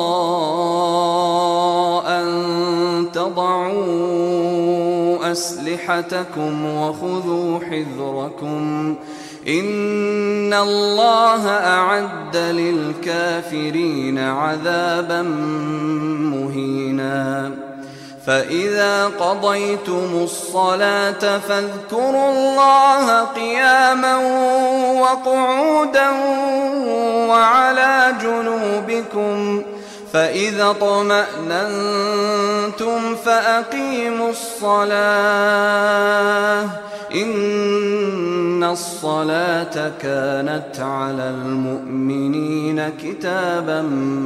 أن تضعوا أسلحتكم وخذوا حذركم إن الله أعد للكافرين عذابا مهينا. فإذا قضيتم الصلاة فاذكروا الله قياما وقعودا وعلى جنوبكم، فإذا اطمأننتم فأقيموا الصلاة إن الصلاة كانت على المؤمنين كتابا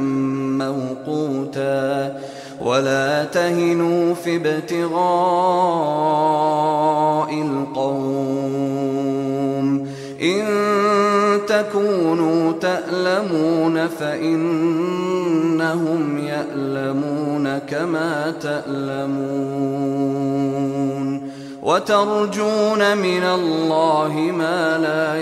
موقوتا. ولا تهنوا في ابتغاء القوم إن تكونوا تألمون فإنهم يألمون كما تألمون وترجون من الله ما لا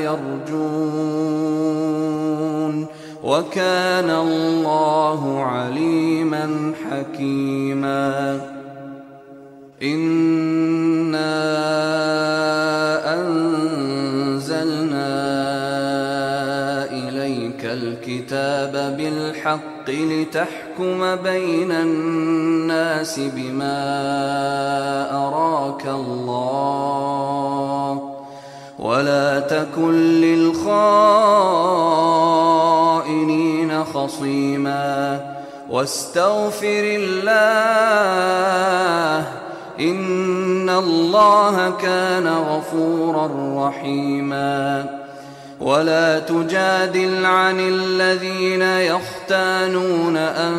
يرجون وكان الله عليما حكيما. إنا أنزلنا إليك الكتاب بالحق لتحكم بين الناس بما أراك الله ولا تكن للخائنين خصيما واستغفر الله إن الله كان غفورا رحيما. ولا تجادل عن الذين يختانون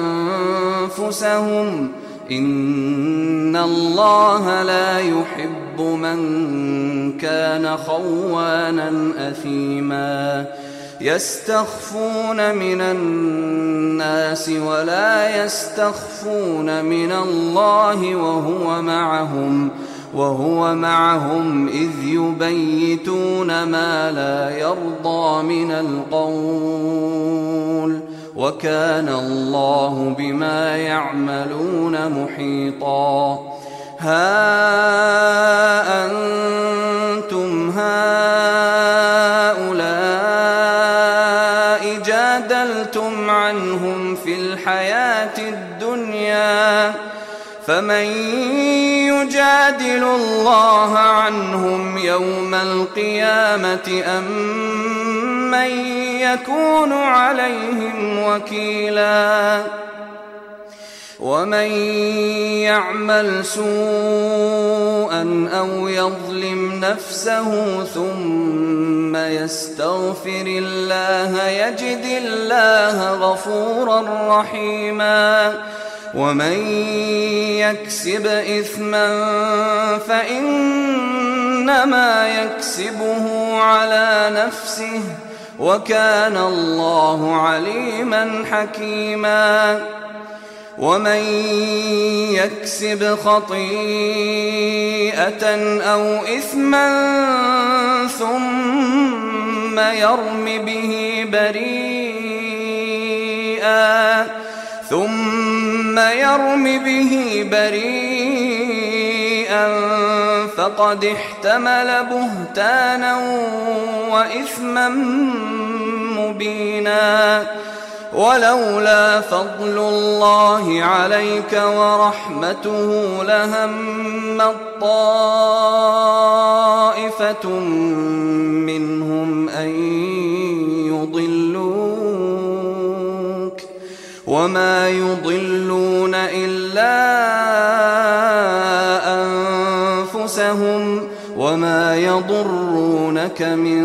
أنفسهم إن الله لا يحب من كان خوانا أثيما. يستخفون من الناس ولا يستخفون من الله وهو معهم إذ يبيتون ما لا يرضى من القول وكان الله بما يعملون محيطا. ها أنتم هؤلاء جادلتم عنهم في الحياة الدنيا فمن يجادل الله عنهم يوم القيامة أم من يكون عليهم وكيلا. ومن يعمل سوءا أو يظلم نفسه ثم يستغفر الله يجد الله غفورا رحيما. ومن يكسب إثما فإنما يكسبه على نفسه وكان الله عليما حكيما. ومن يكسب خطيئة أو إثما ثم يرم به بريئا فقد احتمل بهتانا وإثما مبينا. ولولا فضل الله عليك ورحمته لهمت طائفة منهم أن يضلوك وما يضلون إلا أنفسهم وما يضرونك من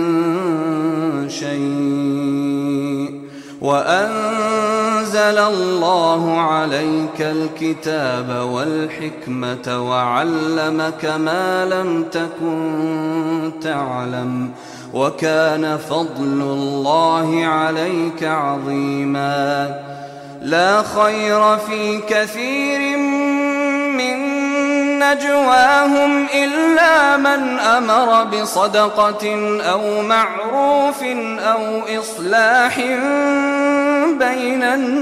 شيء. وأنزل الله عليك الكتاب والحكمة وعلمك ما لم تكن تعلم وكان فضل الله عليك عظيما. لا خير في كثير من نجواهم إلا من أمر بصدقة أو معروف أو إصلاح بين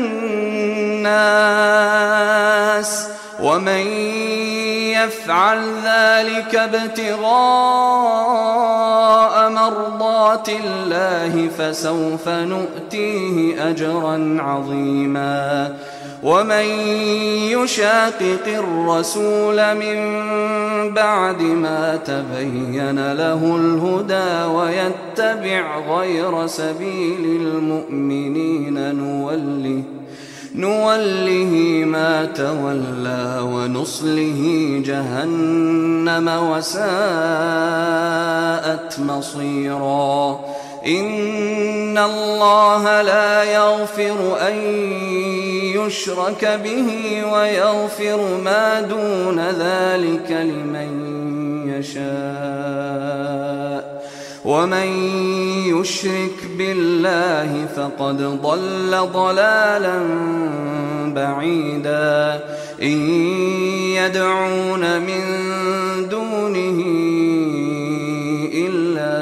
الناس ومن يفعل ذلك ابتغاء مرضات الله فسوف نؤتيه أجرا عظيما. ومن يشاقق الرسول من بعد ما تبين له الهدى ويتبع غير سبيل المؤمنين نوله ما تولى ونصله جهنم وساءت مصيرا. إن الله لا يغفر أن يشرك به ويغفر ما دون ذلك لمن يشاء ومن يشرك بالله فقد ضل ضلالا بعيدا. إن يدعون من دونه إلا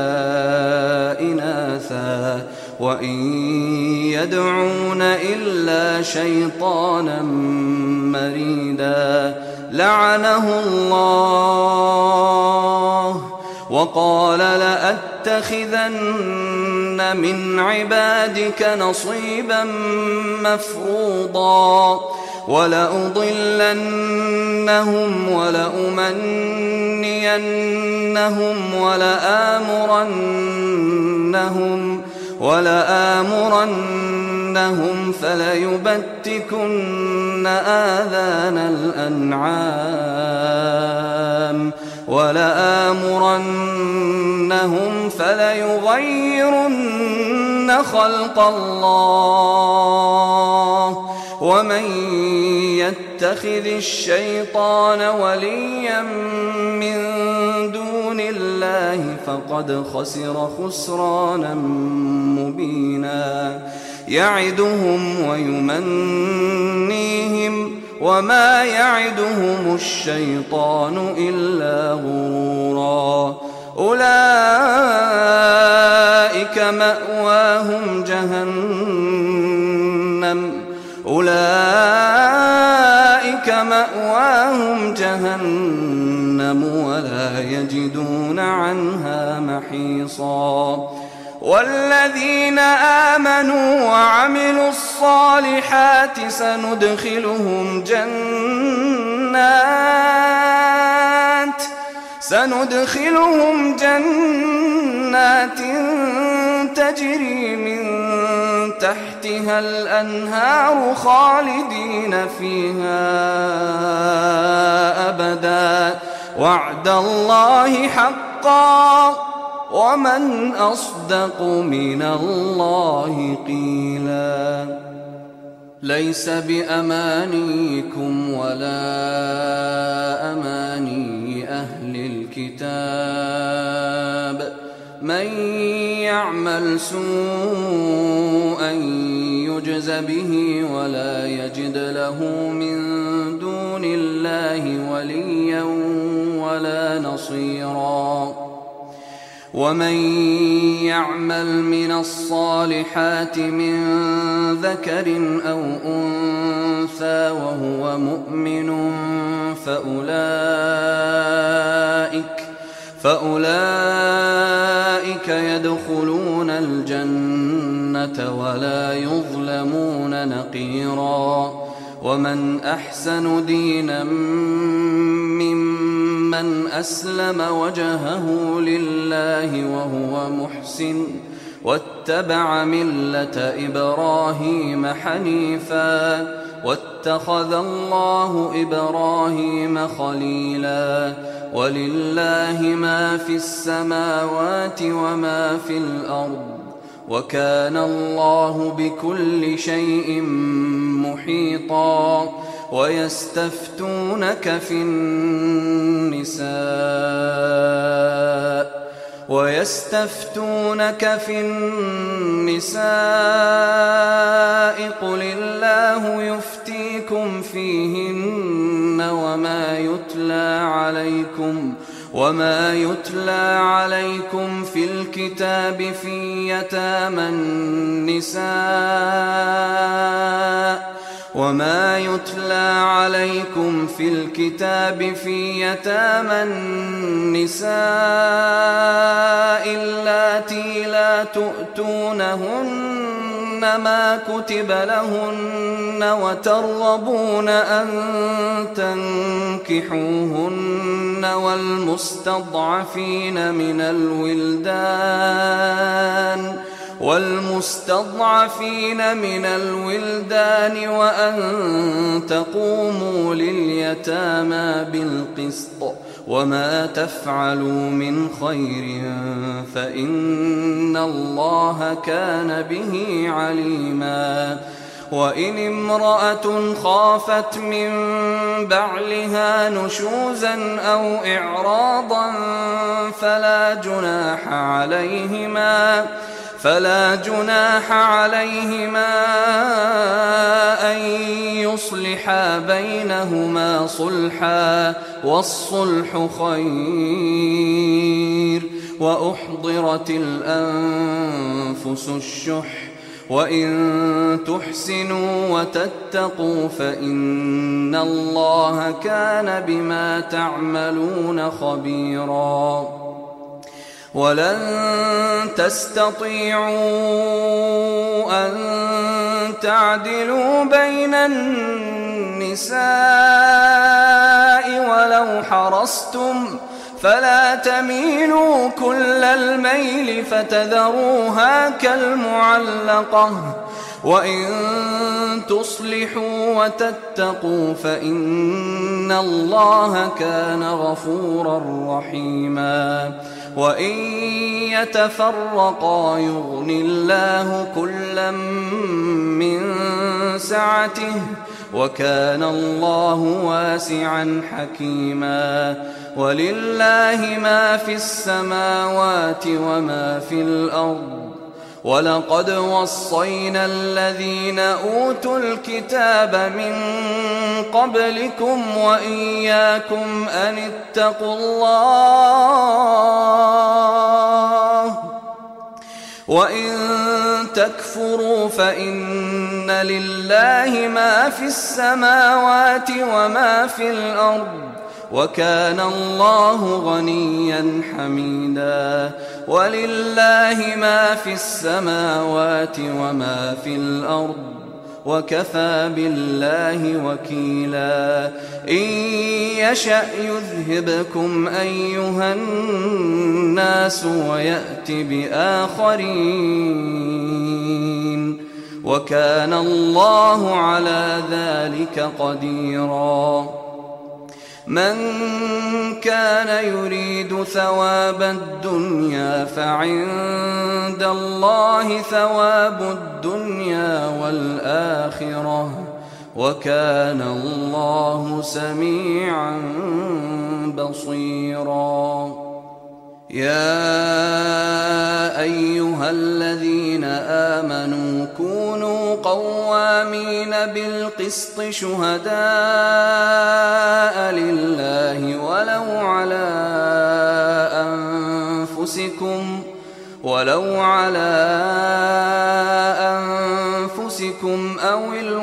إناثا وإن يدعون إلا شيطانا مريدا. لعنه الله وقال لأتخذن من عبادك نصيبا مفروضا ولأضلنهم ولأمنينهم ولآمرنهم فليبتكن آذان الأنعام ولآمرنهم فليغيرن خلق الله. ومن يتخذ الشيطان وليا من دون الله فقد خسر خسرانا مبينا. يعدهم ويمنيهم وما يعدهم الشيطان إلا غرورا. أولئك مأواهم جهنم ولا يجدون عنها محيصا. والذين آمنوا وعملوا الصالحات سندخلهم جنات تجري من تحتها الأنهار خالدين فيها أبدا وعد الله حقا ومن أصدق من الله قيلا. ليس بأمانيكم ولا أماني أهل الكتاب من يعمل سوءا يجز به ولا يجد له من دون الله وليا ولا نصيرا. ومن يعمل من الصالحات من ذكر أو أنثى وهو مؤمن فأولئك فأولئك يدخلون الجنة ولا يظلمون نقيرا. ومن أحسن دينا ممن أسلم وجهه لله وهو محسن واتبع ملة إبراهيم حنيفا واتخذ الله إبراهيم خليلا. ولله ما في السماوات وما في الأرض وكان الله بكل شيء محيطا. ويستفتونك في النساء قل الله يفتيكم فيهن وما يتلى عليكم في الكتاب في يتامى النساء اللاتي لا تؤتونهن ما كتب لهن وترغبون أن تنكحوهن والمستضعفين من الولدان وأن تقوموا لليتامى بالقسط. وما تفعلوا من خير فإن الله كان به عليما. وإن امرأة خافت من بعلها نشوزا أو إعراضا فلا جناح عليهما أن يصلحا بينهما صلحا والصلح خير. وأحضرت الأنفس الشح وإن تحسنوا وتتقوا فإن الله كان بما تعملون خبيرا. ولن تستطيعوا أن تعدلوا بين النساء ولو حرصتم فلا تميلوا كل الميل فتذروها كالمعلقة. وإن تصلحوا وتتقوا فإن الله كان غفورا رحيما. وإن يتفرقا يغن الله كلا من سعته وكان الله واسعا حكيما. ولله ما في السماوات وما في الأرض. ولقد وصينا الذين أوتوا الكتاب من قبلكم وإياكم أن اتقوا الله وإن تكفروا فإن لله ما في السماوات وما في الأرض وكان الله غنيا حميدا. ولله ما في السماوات وما في الأرض وكفى بالله وكيلا. إن يشأ يذهبكم أيها الناس ويأت بآخرين وكان الله على ذلك قديرا. من كان يريد ثواب الدنيا فعند الله ثواب الدنيا والآخرة وكان الله سميعا بصيرا. يا أيها الذين آمنوا كونوا قوامين بالقسط شهداء لله ولو على أنفسكم أو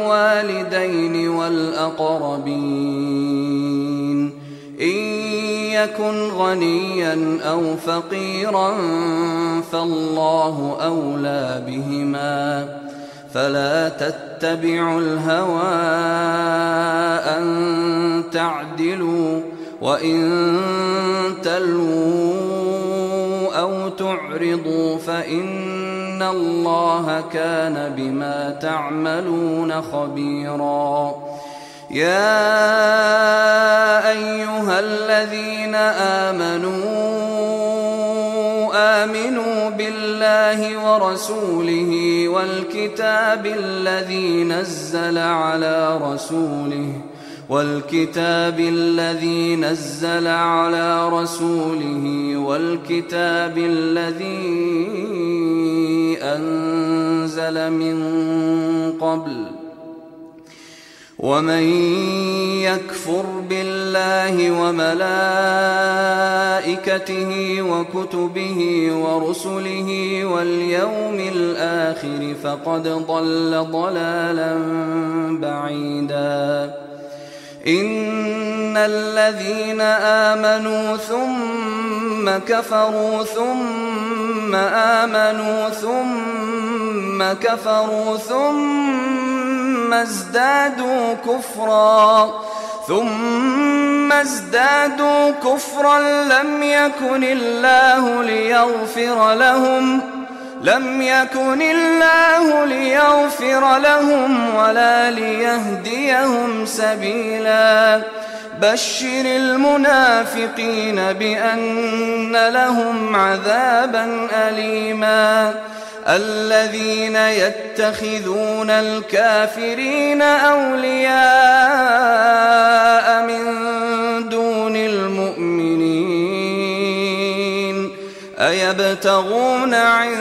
الوالدين والأقربين. إن يكن غنيا أو فقيرا فالله أولى بهما، فلا تتبعوا الهوى أن تعدلوا، وإن تلووا أو تعرضوا فإن الله كان بما تعملون خبيرا. يا أيها الذين آمنوا بالله ورسوله والكتاب الذي نزل على رسوله والكتاب الذي أنزل من قبل، ومن يكفر بالله وملائكته وكتبه ورسله واليوم الآخر فقد ضل ضلالا بعيدا. إن الذين آمنوا ثم كفروا ثم آمنوا ثم كفروا ثم ازدادوا كفرا لم يكن الله ليغفر لهم ولا ليهديهم سبيلا. بشر المنافقين بأن لهم عذابا أليما. الذين يتخذون الكافرين أولياء من دون المؤمنين أيبتغون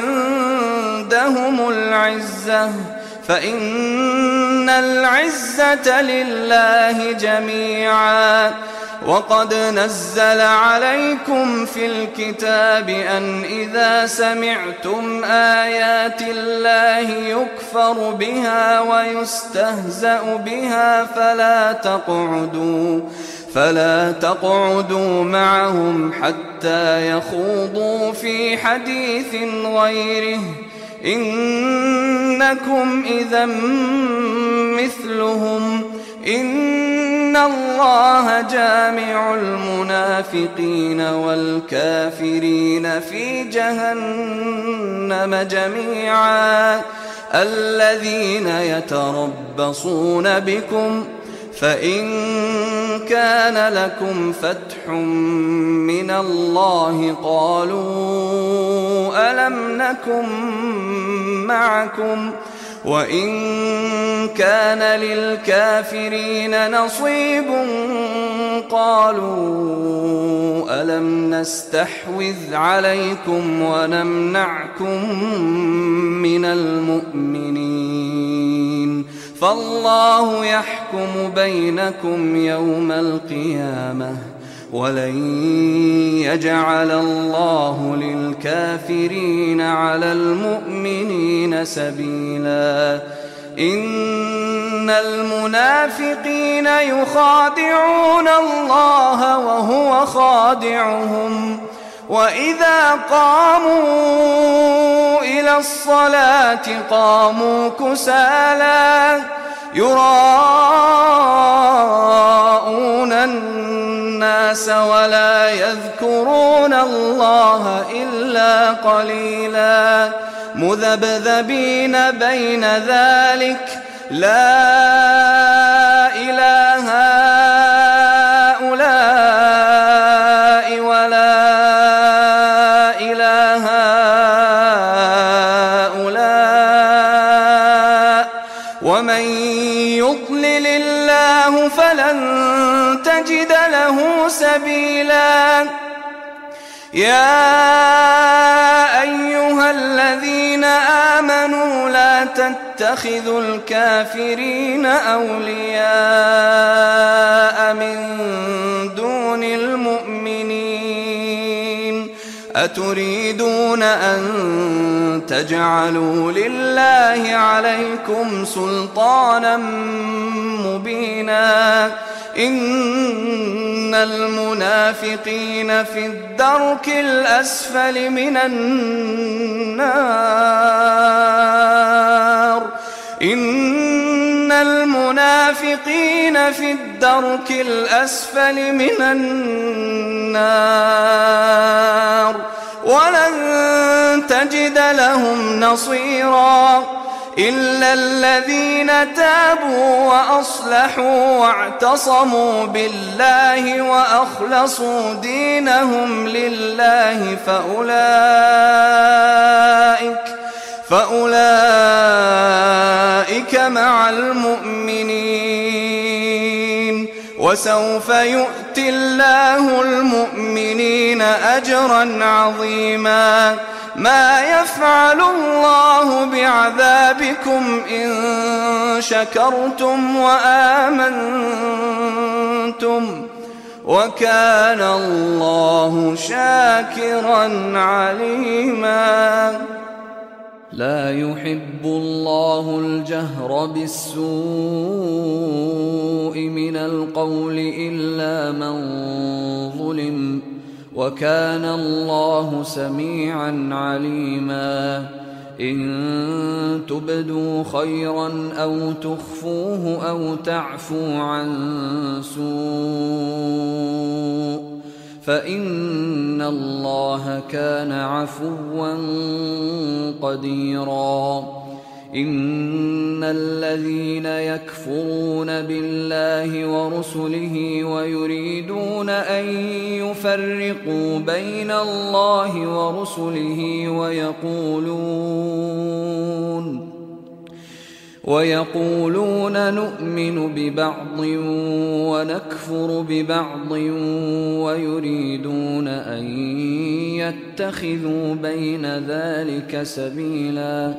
عندهم العزة فإن العزة لله جميعا. وقد نزل عليكم في الكتاب أن إذا سمعتم آيات الله يكفر بها ويستهزأ بها فلا تقعدوا معهم حتى يخوضوا في حديث غيره إنكم إذا مثلهم. إن الله جامع المنافقين والكافرين في جهنم جميعا. الذين يتربصون بكم فإن كان لكم فتح من الله قالوا ألم نكن معكم وإن كان للكافرين نصيب قالوا ألم نستحوذ عليكم ونمنعكم من المؤمنين فالله يحكم بينكم يوم القيامة ولن يجعل الله للكافرين على المؤمنين سبيلا. إن المنافقين يخادعون الله وهو خادعهم وإذا قاموا إلى الصلاة قاموا كسالى يراءون الناس ولا يذكرون الله إلا قليلا مذبذبين بين ذلك لا إله هؤلاء ولا إله هؤلاء ومن يضلل الله فلن تجد له سبيلا. يا أيها الذين آمنوا لا تتخذوا الكافرين أولياء من دون المؤمنين أتريدون أن تجعلوا لله عليكم سلطانا مبينا. إن المنافقين في الدرك الأسفل من النار إن المنافقين في الدرك الأسفل من النار ولن تجد لهم نصيرا إلا الذين تابوا وأصلحوا واعتصموا بالله وأخلصوا دينهم لله فأولئك مع المؤمنين وسوف يؤتي الله المؤمنين أجرا عظيما ما يفعل الله بعذابكم إن شكرتم وآمنتم وكان الله شاكرا عليما لا يحب الله الجهر بالسوء من القول إلا من ظلم وكان الله سميعا عليما إن تبدوا خيرا أو تخفوه أو تعفو عن سوء فإن الله كان عفوا قديرا إن الذين يكفرون بالله ورسله ويريدون أن يفرقوا بين الله ورسله ويقولون نؤمن ببعض ونكفر ببعض ويريدون أن يتخذوا بين ذلك سبيلا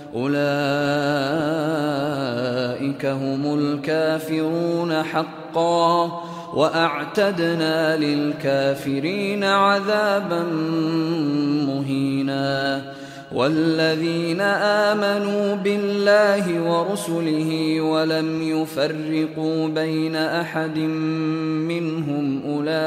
أولئك هم الكافرون حقا وأعتدنا للكافرين عذابا مهينا والذين آمنوا بالله ورسله ولم يفرقوا بين أحد منهم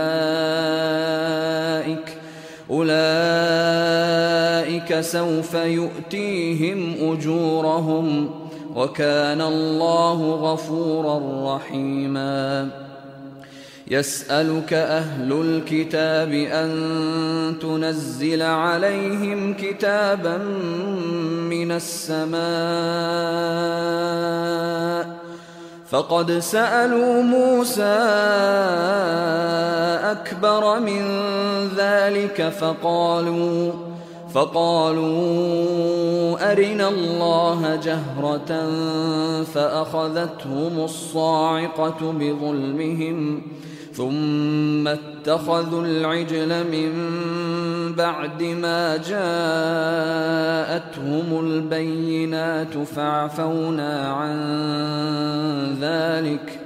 أولئك سوف يؤتيهم أجورهم وكان الله غفورا رحيما يسألك أهل الكتاب أن تنزل عليهم كتابا من السماء فقد سألوا موسى أكبر من ذلك فقالوا أرنا الله جهرة فأخذتهم الصاعقة بظلمهم ثم اتخذوا العجل من بعد ما جاءتهم البينات فعفونا عن ذلك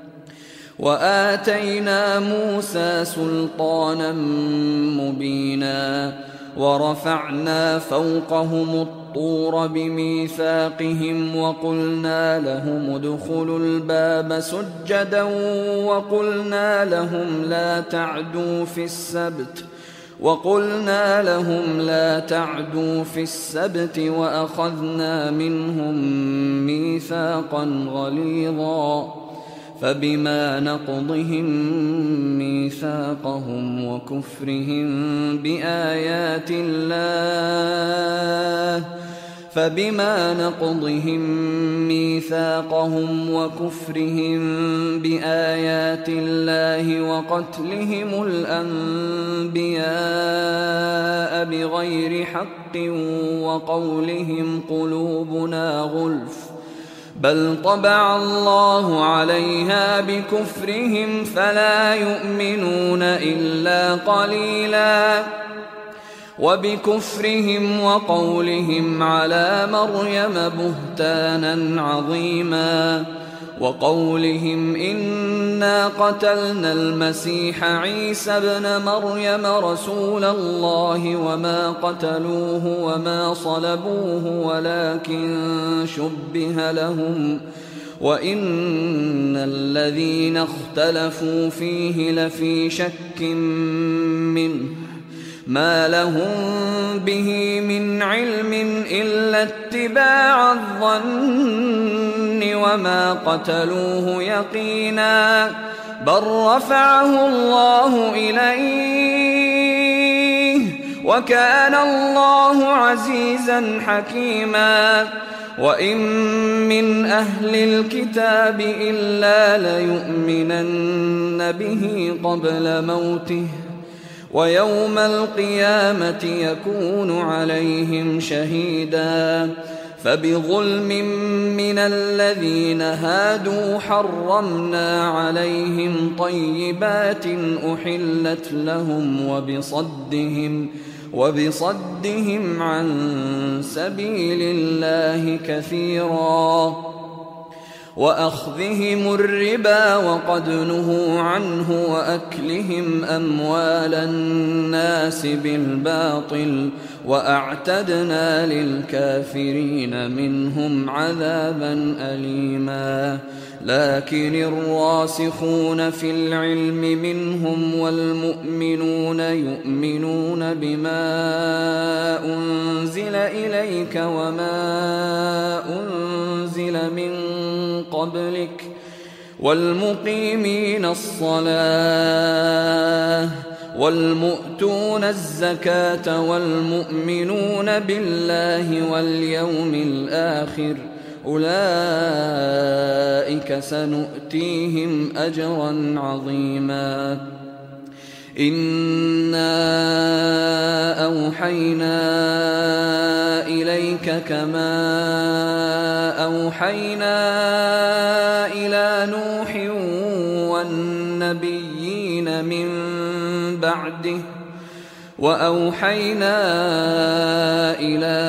وآتينا موسى سلطانا مبينا ورفعنا فوقهم الطور بميثاقهم وقلنا لهم ادخلوا الباب سجدا وقلنا لهم لا تعدوا في السبت وأخذنا منهم ميثاقا غليظا فبما نقضهم ميثاقهم وكفرهم بآيات الله وقتلهم الأنبياء بغير حق وقولهم قلوبنا غلف بل طبع الله عليها بكفرهم فلا يؤمنون إلا قليلا وبكفرهم وقولهم على مريم بهتانا عظيما وقولهم إنا قتلنا المسيح عيسى ابن مريم رسول الله وما قتلوه وما صلبوه ولكن وإن الذين اختلفوا فيه لفي شك منه ما لهم به من علم إلا اتباع الظن وما قتلوه يقينا بل رفعه الله إليه وكان الله عزيزا حكيما وإن من أهل الكتاب إلا ليؤمنن به قبل موته ويوم القيامة يكون عليهم شهيدا فبظلم من الذين هادوا حرمنا عليهم طيبات أحلت لهم وبصدهم عن سبيل الله كثيرا وأخذهم الربا وقد نهوا عنه وأكلهم أموال الناس بالباطل وأعتدنا للكافرين منهم عذابا أليما لكن الراسخون في العلم منهم والمؤمنون يؤمنون بما أنزل إليك وما أنزل من قبلك والمقيمين الصلاة والمؤتون الزكاة والمؤمنون بالله واليوم الآخر أولئك سنؤتيهم أجرا عظيما إنا أوحينا إليك كما أوحينا إلى نوح والنبيين من بعده وأوحينا إلى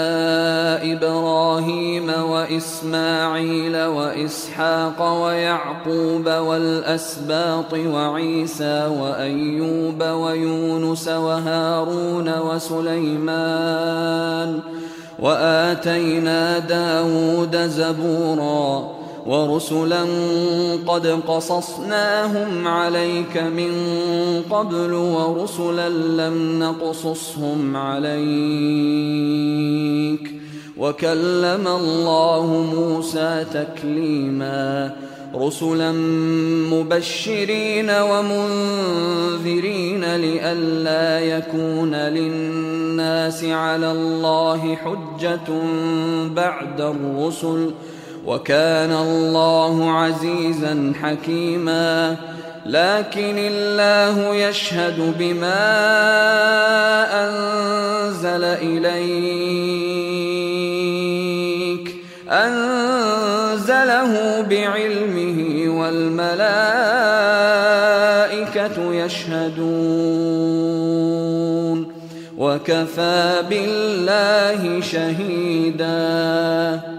إبراهيم وإسماعيل وإسحاق ويعقوب والأسباط وعيسى وأيوب ويونس وهارون وسليمان وآتينا داود زبورا ورسلا قد قصصناهم عليك من قبل ورسلا لم نقصصهم عليك وكلم الله موسى تكليما رسلا مبشرين ومنذرين لئلا يكون للناس على الله حجة بعد الرسل وكان الله عزيزا حكيما لكن الله يشهد بما أنزل إليك أنزله بعلمه والملائكة يشهدون وكفى بالله شهيدا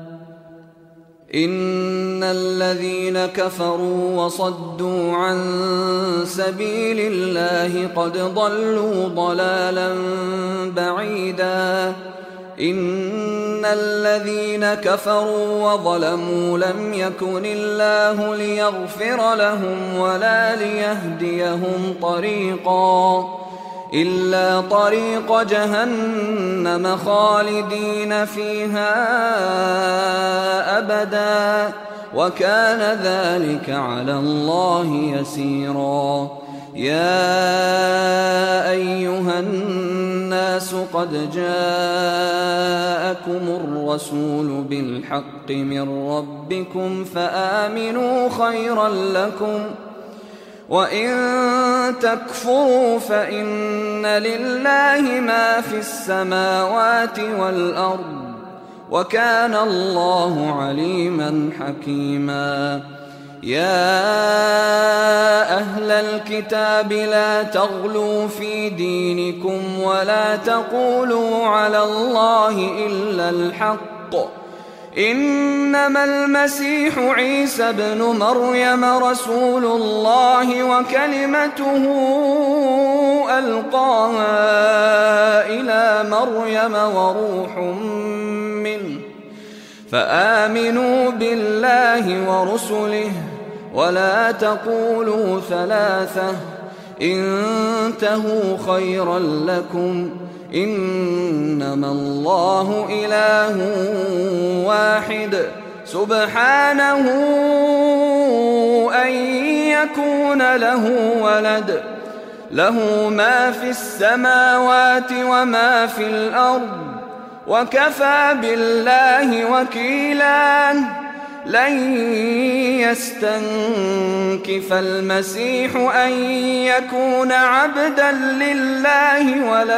إن الذين كفروا وصدوا عن سبيل الله قد ضلوا ضلالا بعيدا إن الذين كفروا وظلموا لم يكن الله ليغفر لهم ولا ليهديهم طريقا إلا طريق جهنم خالدين فيها أبدا وكان ذلك على الله يسيرا يا أيها الناس قد جاءكم الرسول بالحق من ربكم فآمنوا خيرا لكم وإن تكفروا فإن لله ما في السماوات والأرض وكان الله عليما حكيما يا أهل الكتاب لا تغلوا في دينكم ولا تقولوا على الله إلا الحق إنما المسيح عيسى ابن مريم رسول الله وكلمته ألقاها إلى مريم وروح منه فآمنوا بالله ورسله ولا تقولوا ثلاثة انتهوا خيرا لكم إنما الله إله واحد سبحانه أن يكون له ولد له ما في السماوات وما في الأرض وكفى بالله وكيلا لن يستنكف المسيح أن يكون عبدا لله ولا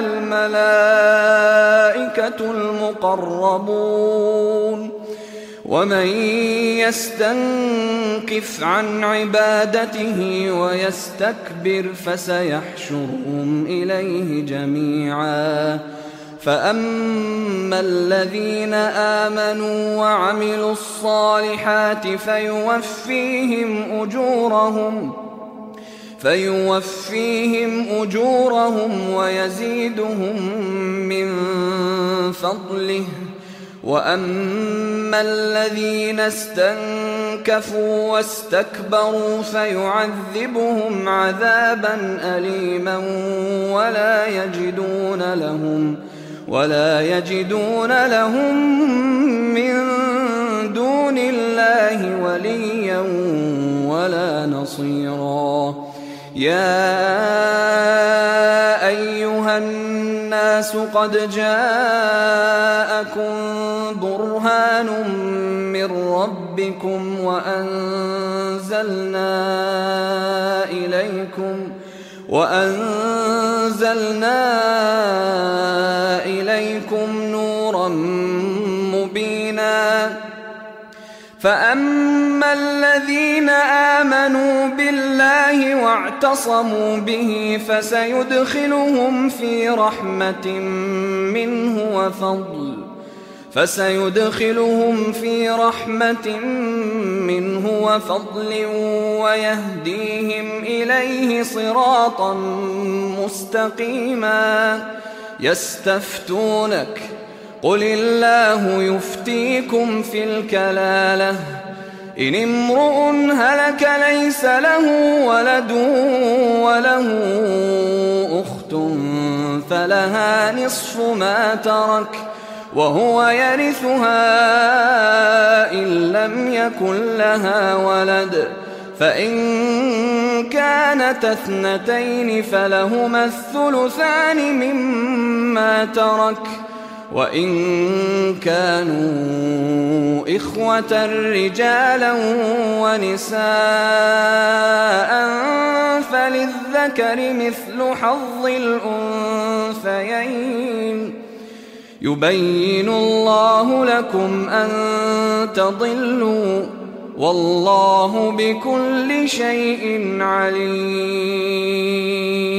الملائكة المقربون ومن يستنكف عن عبادته ويستكبر فسيحشرهم إليه جميعا فأما الذين آمنوا وعملوا الصالحات فيوفيهم أجورهم ويزيدهم من فضله وأما الذين استنكفوا واستكبروا فيعذبهم عذابا أليما ولا يجدون لهم من دون الله وليا ولا نصيرا يا أيها الناس قد جاءكم برهان من ربكم وأنزلنا إليكم نورا مبينا فأما الذين آمنوا بالله واعتصموا به فسيدخلهم في رحمة منه وفضل ويهديهم إليه صراطا مستقيما يستفتونك قل الله يفتيكم في الكلالة إن امرؤ هلك ليس له ولد وله أخت فلها نصف ما ترك وهو يرثها إن لم يكن لها ولد فإن كانت اثنتين فلهما الثلثان مما ترك وإن كانوا إخوة رجالا ونساء فللذكر مثل حظ الأنثيين يبين الله لكم أن تضلوا والله بكل شيء عليم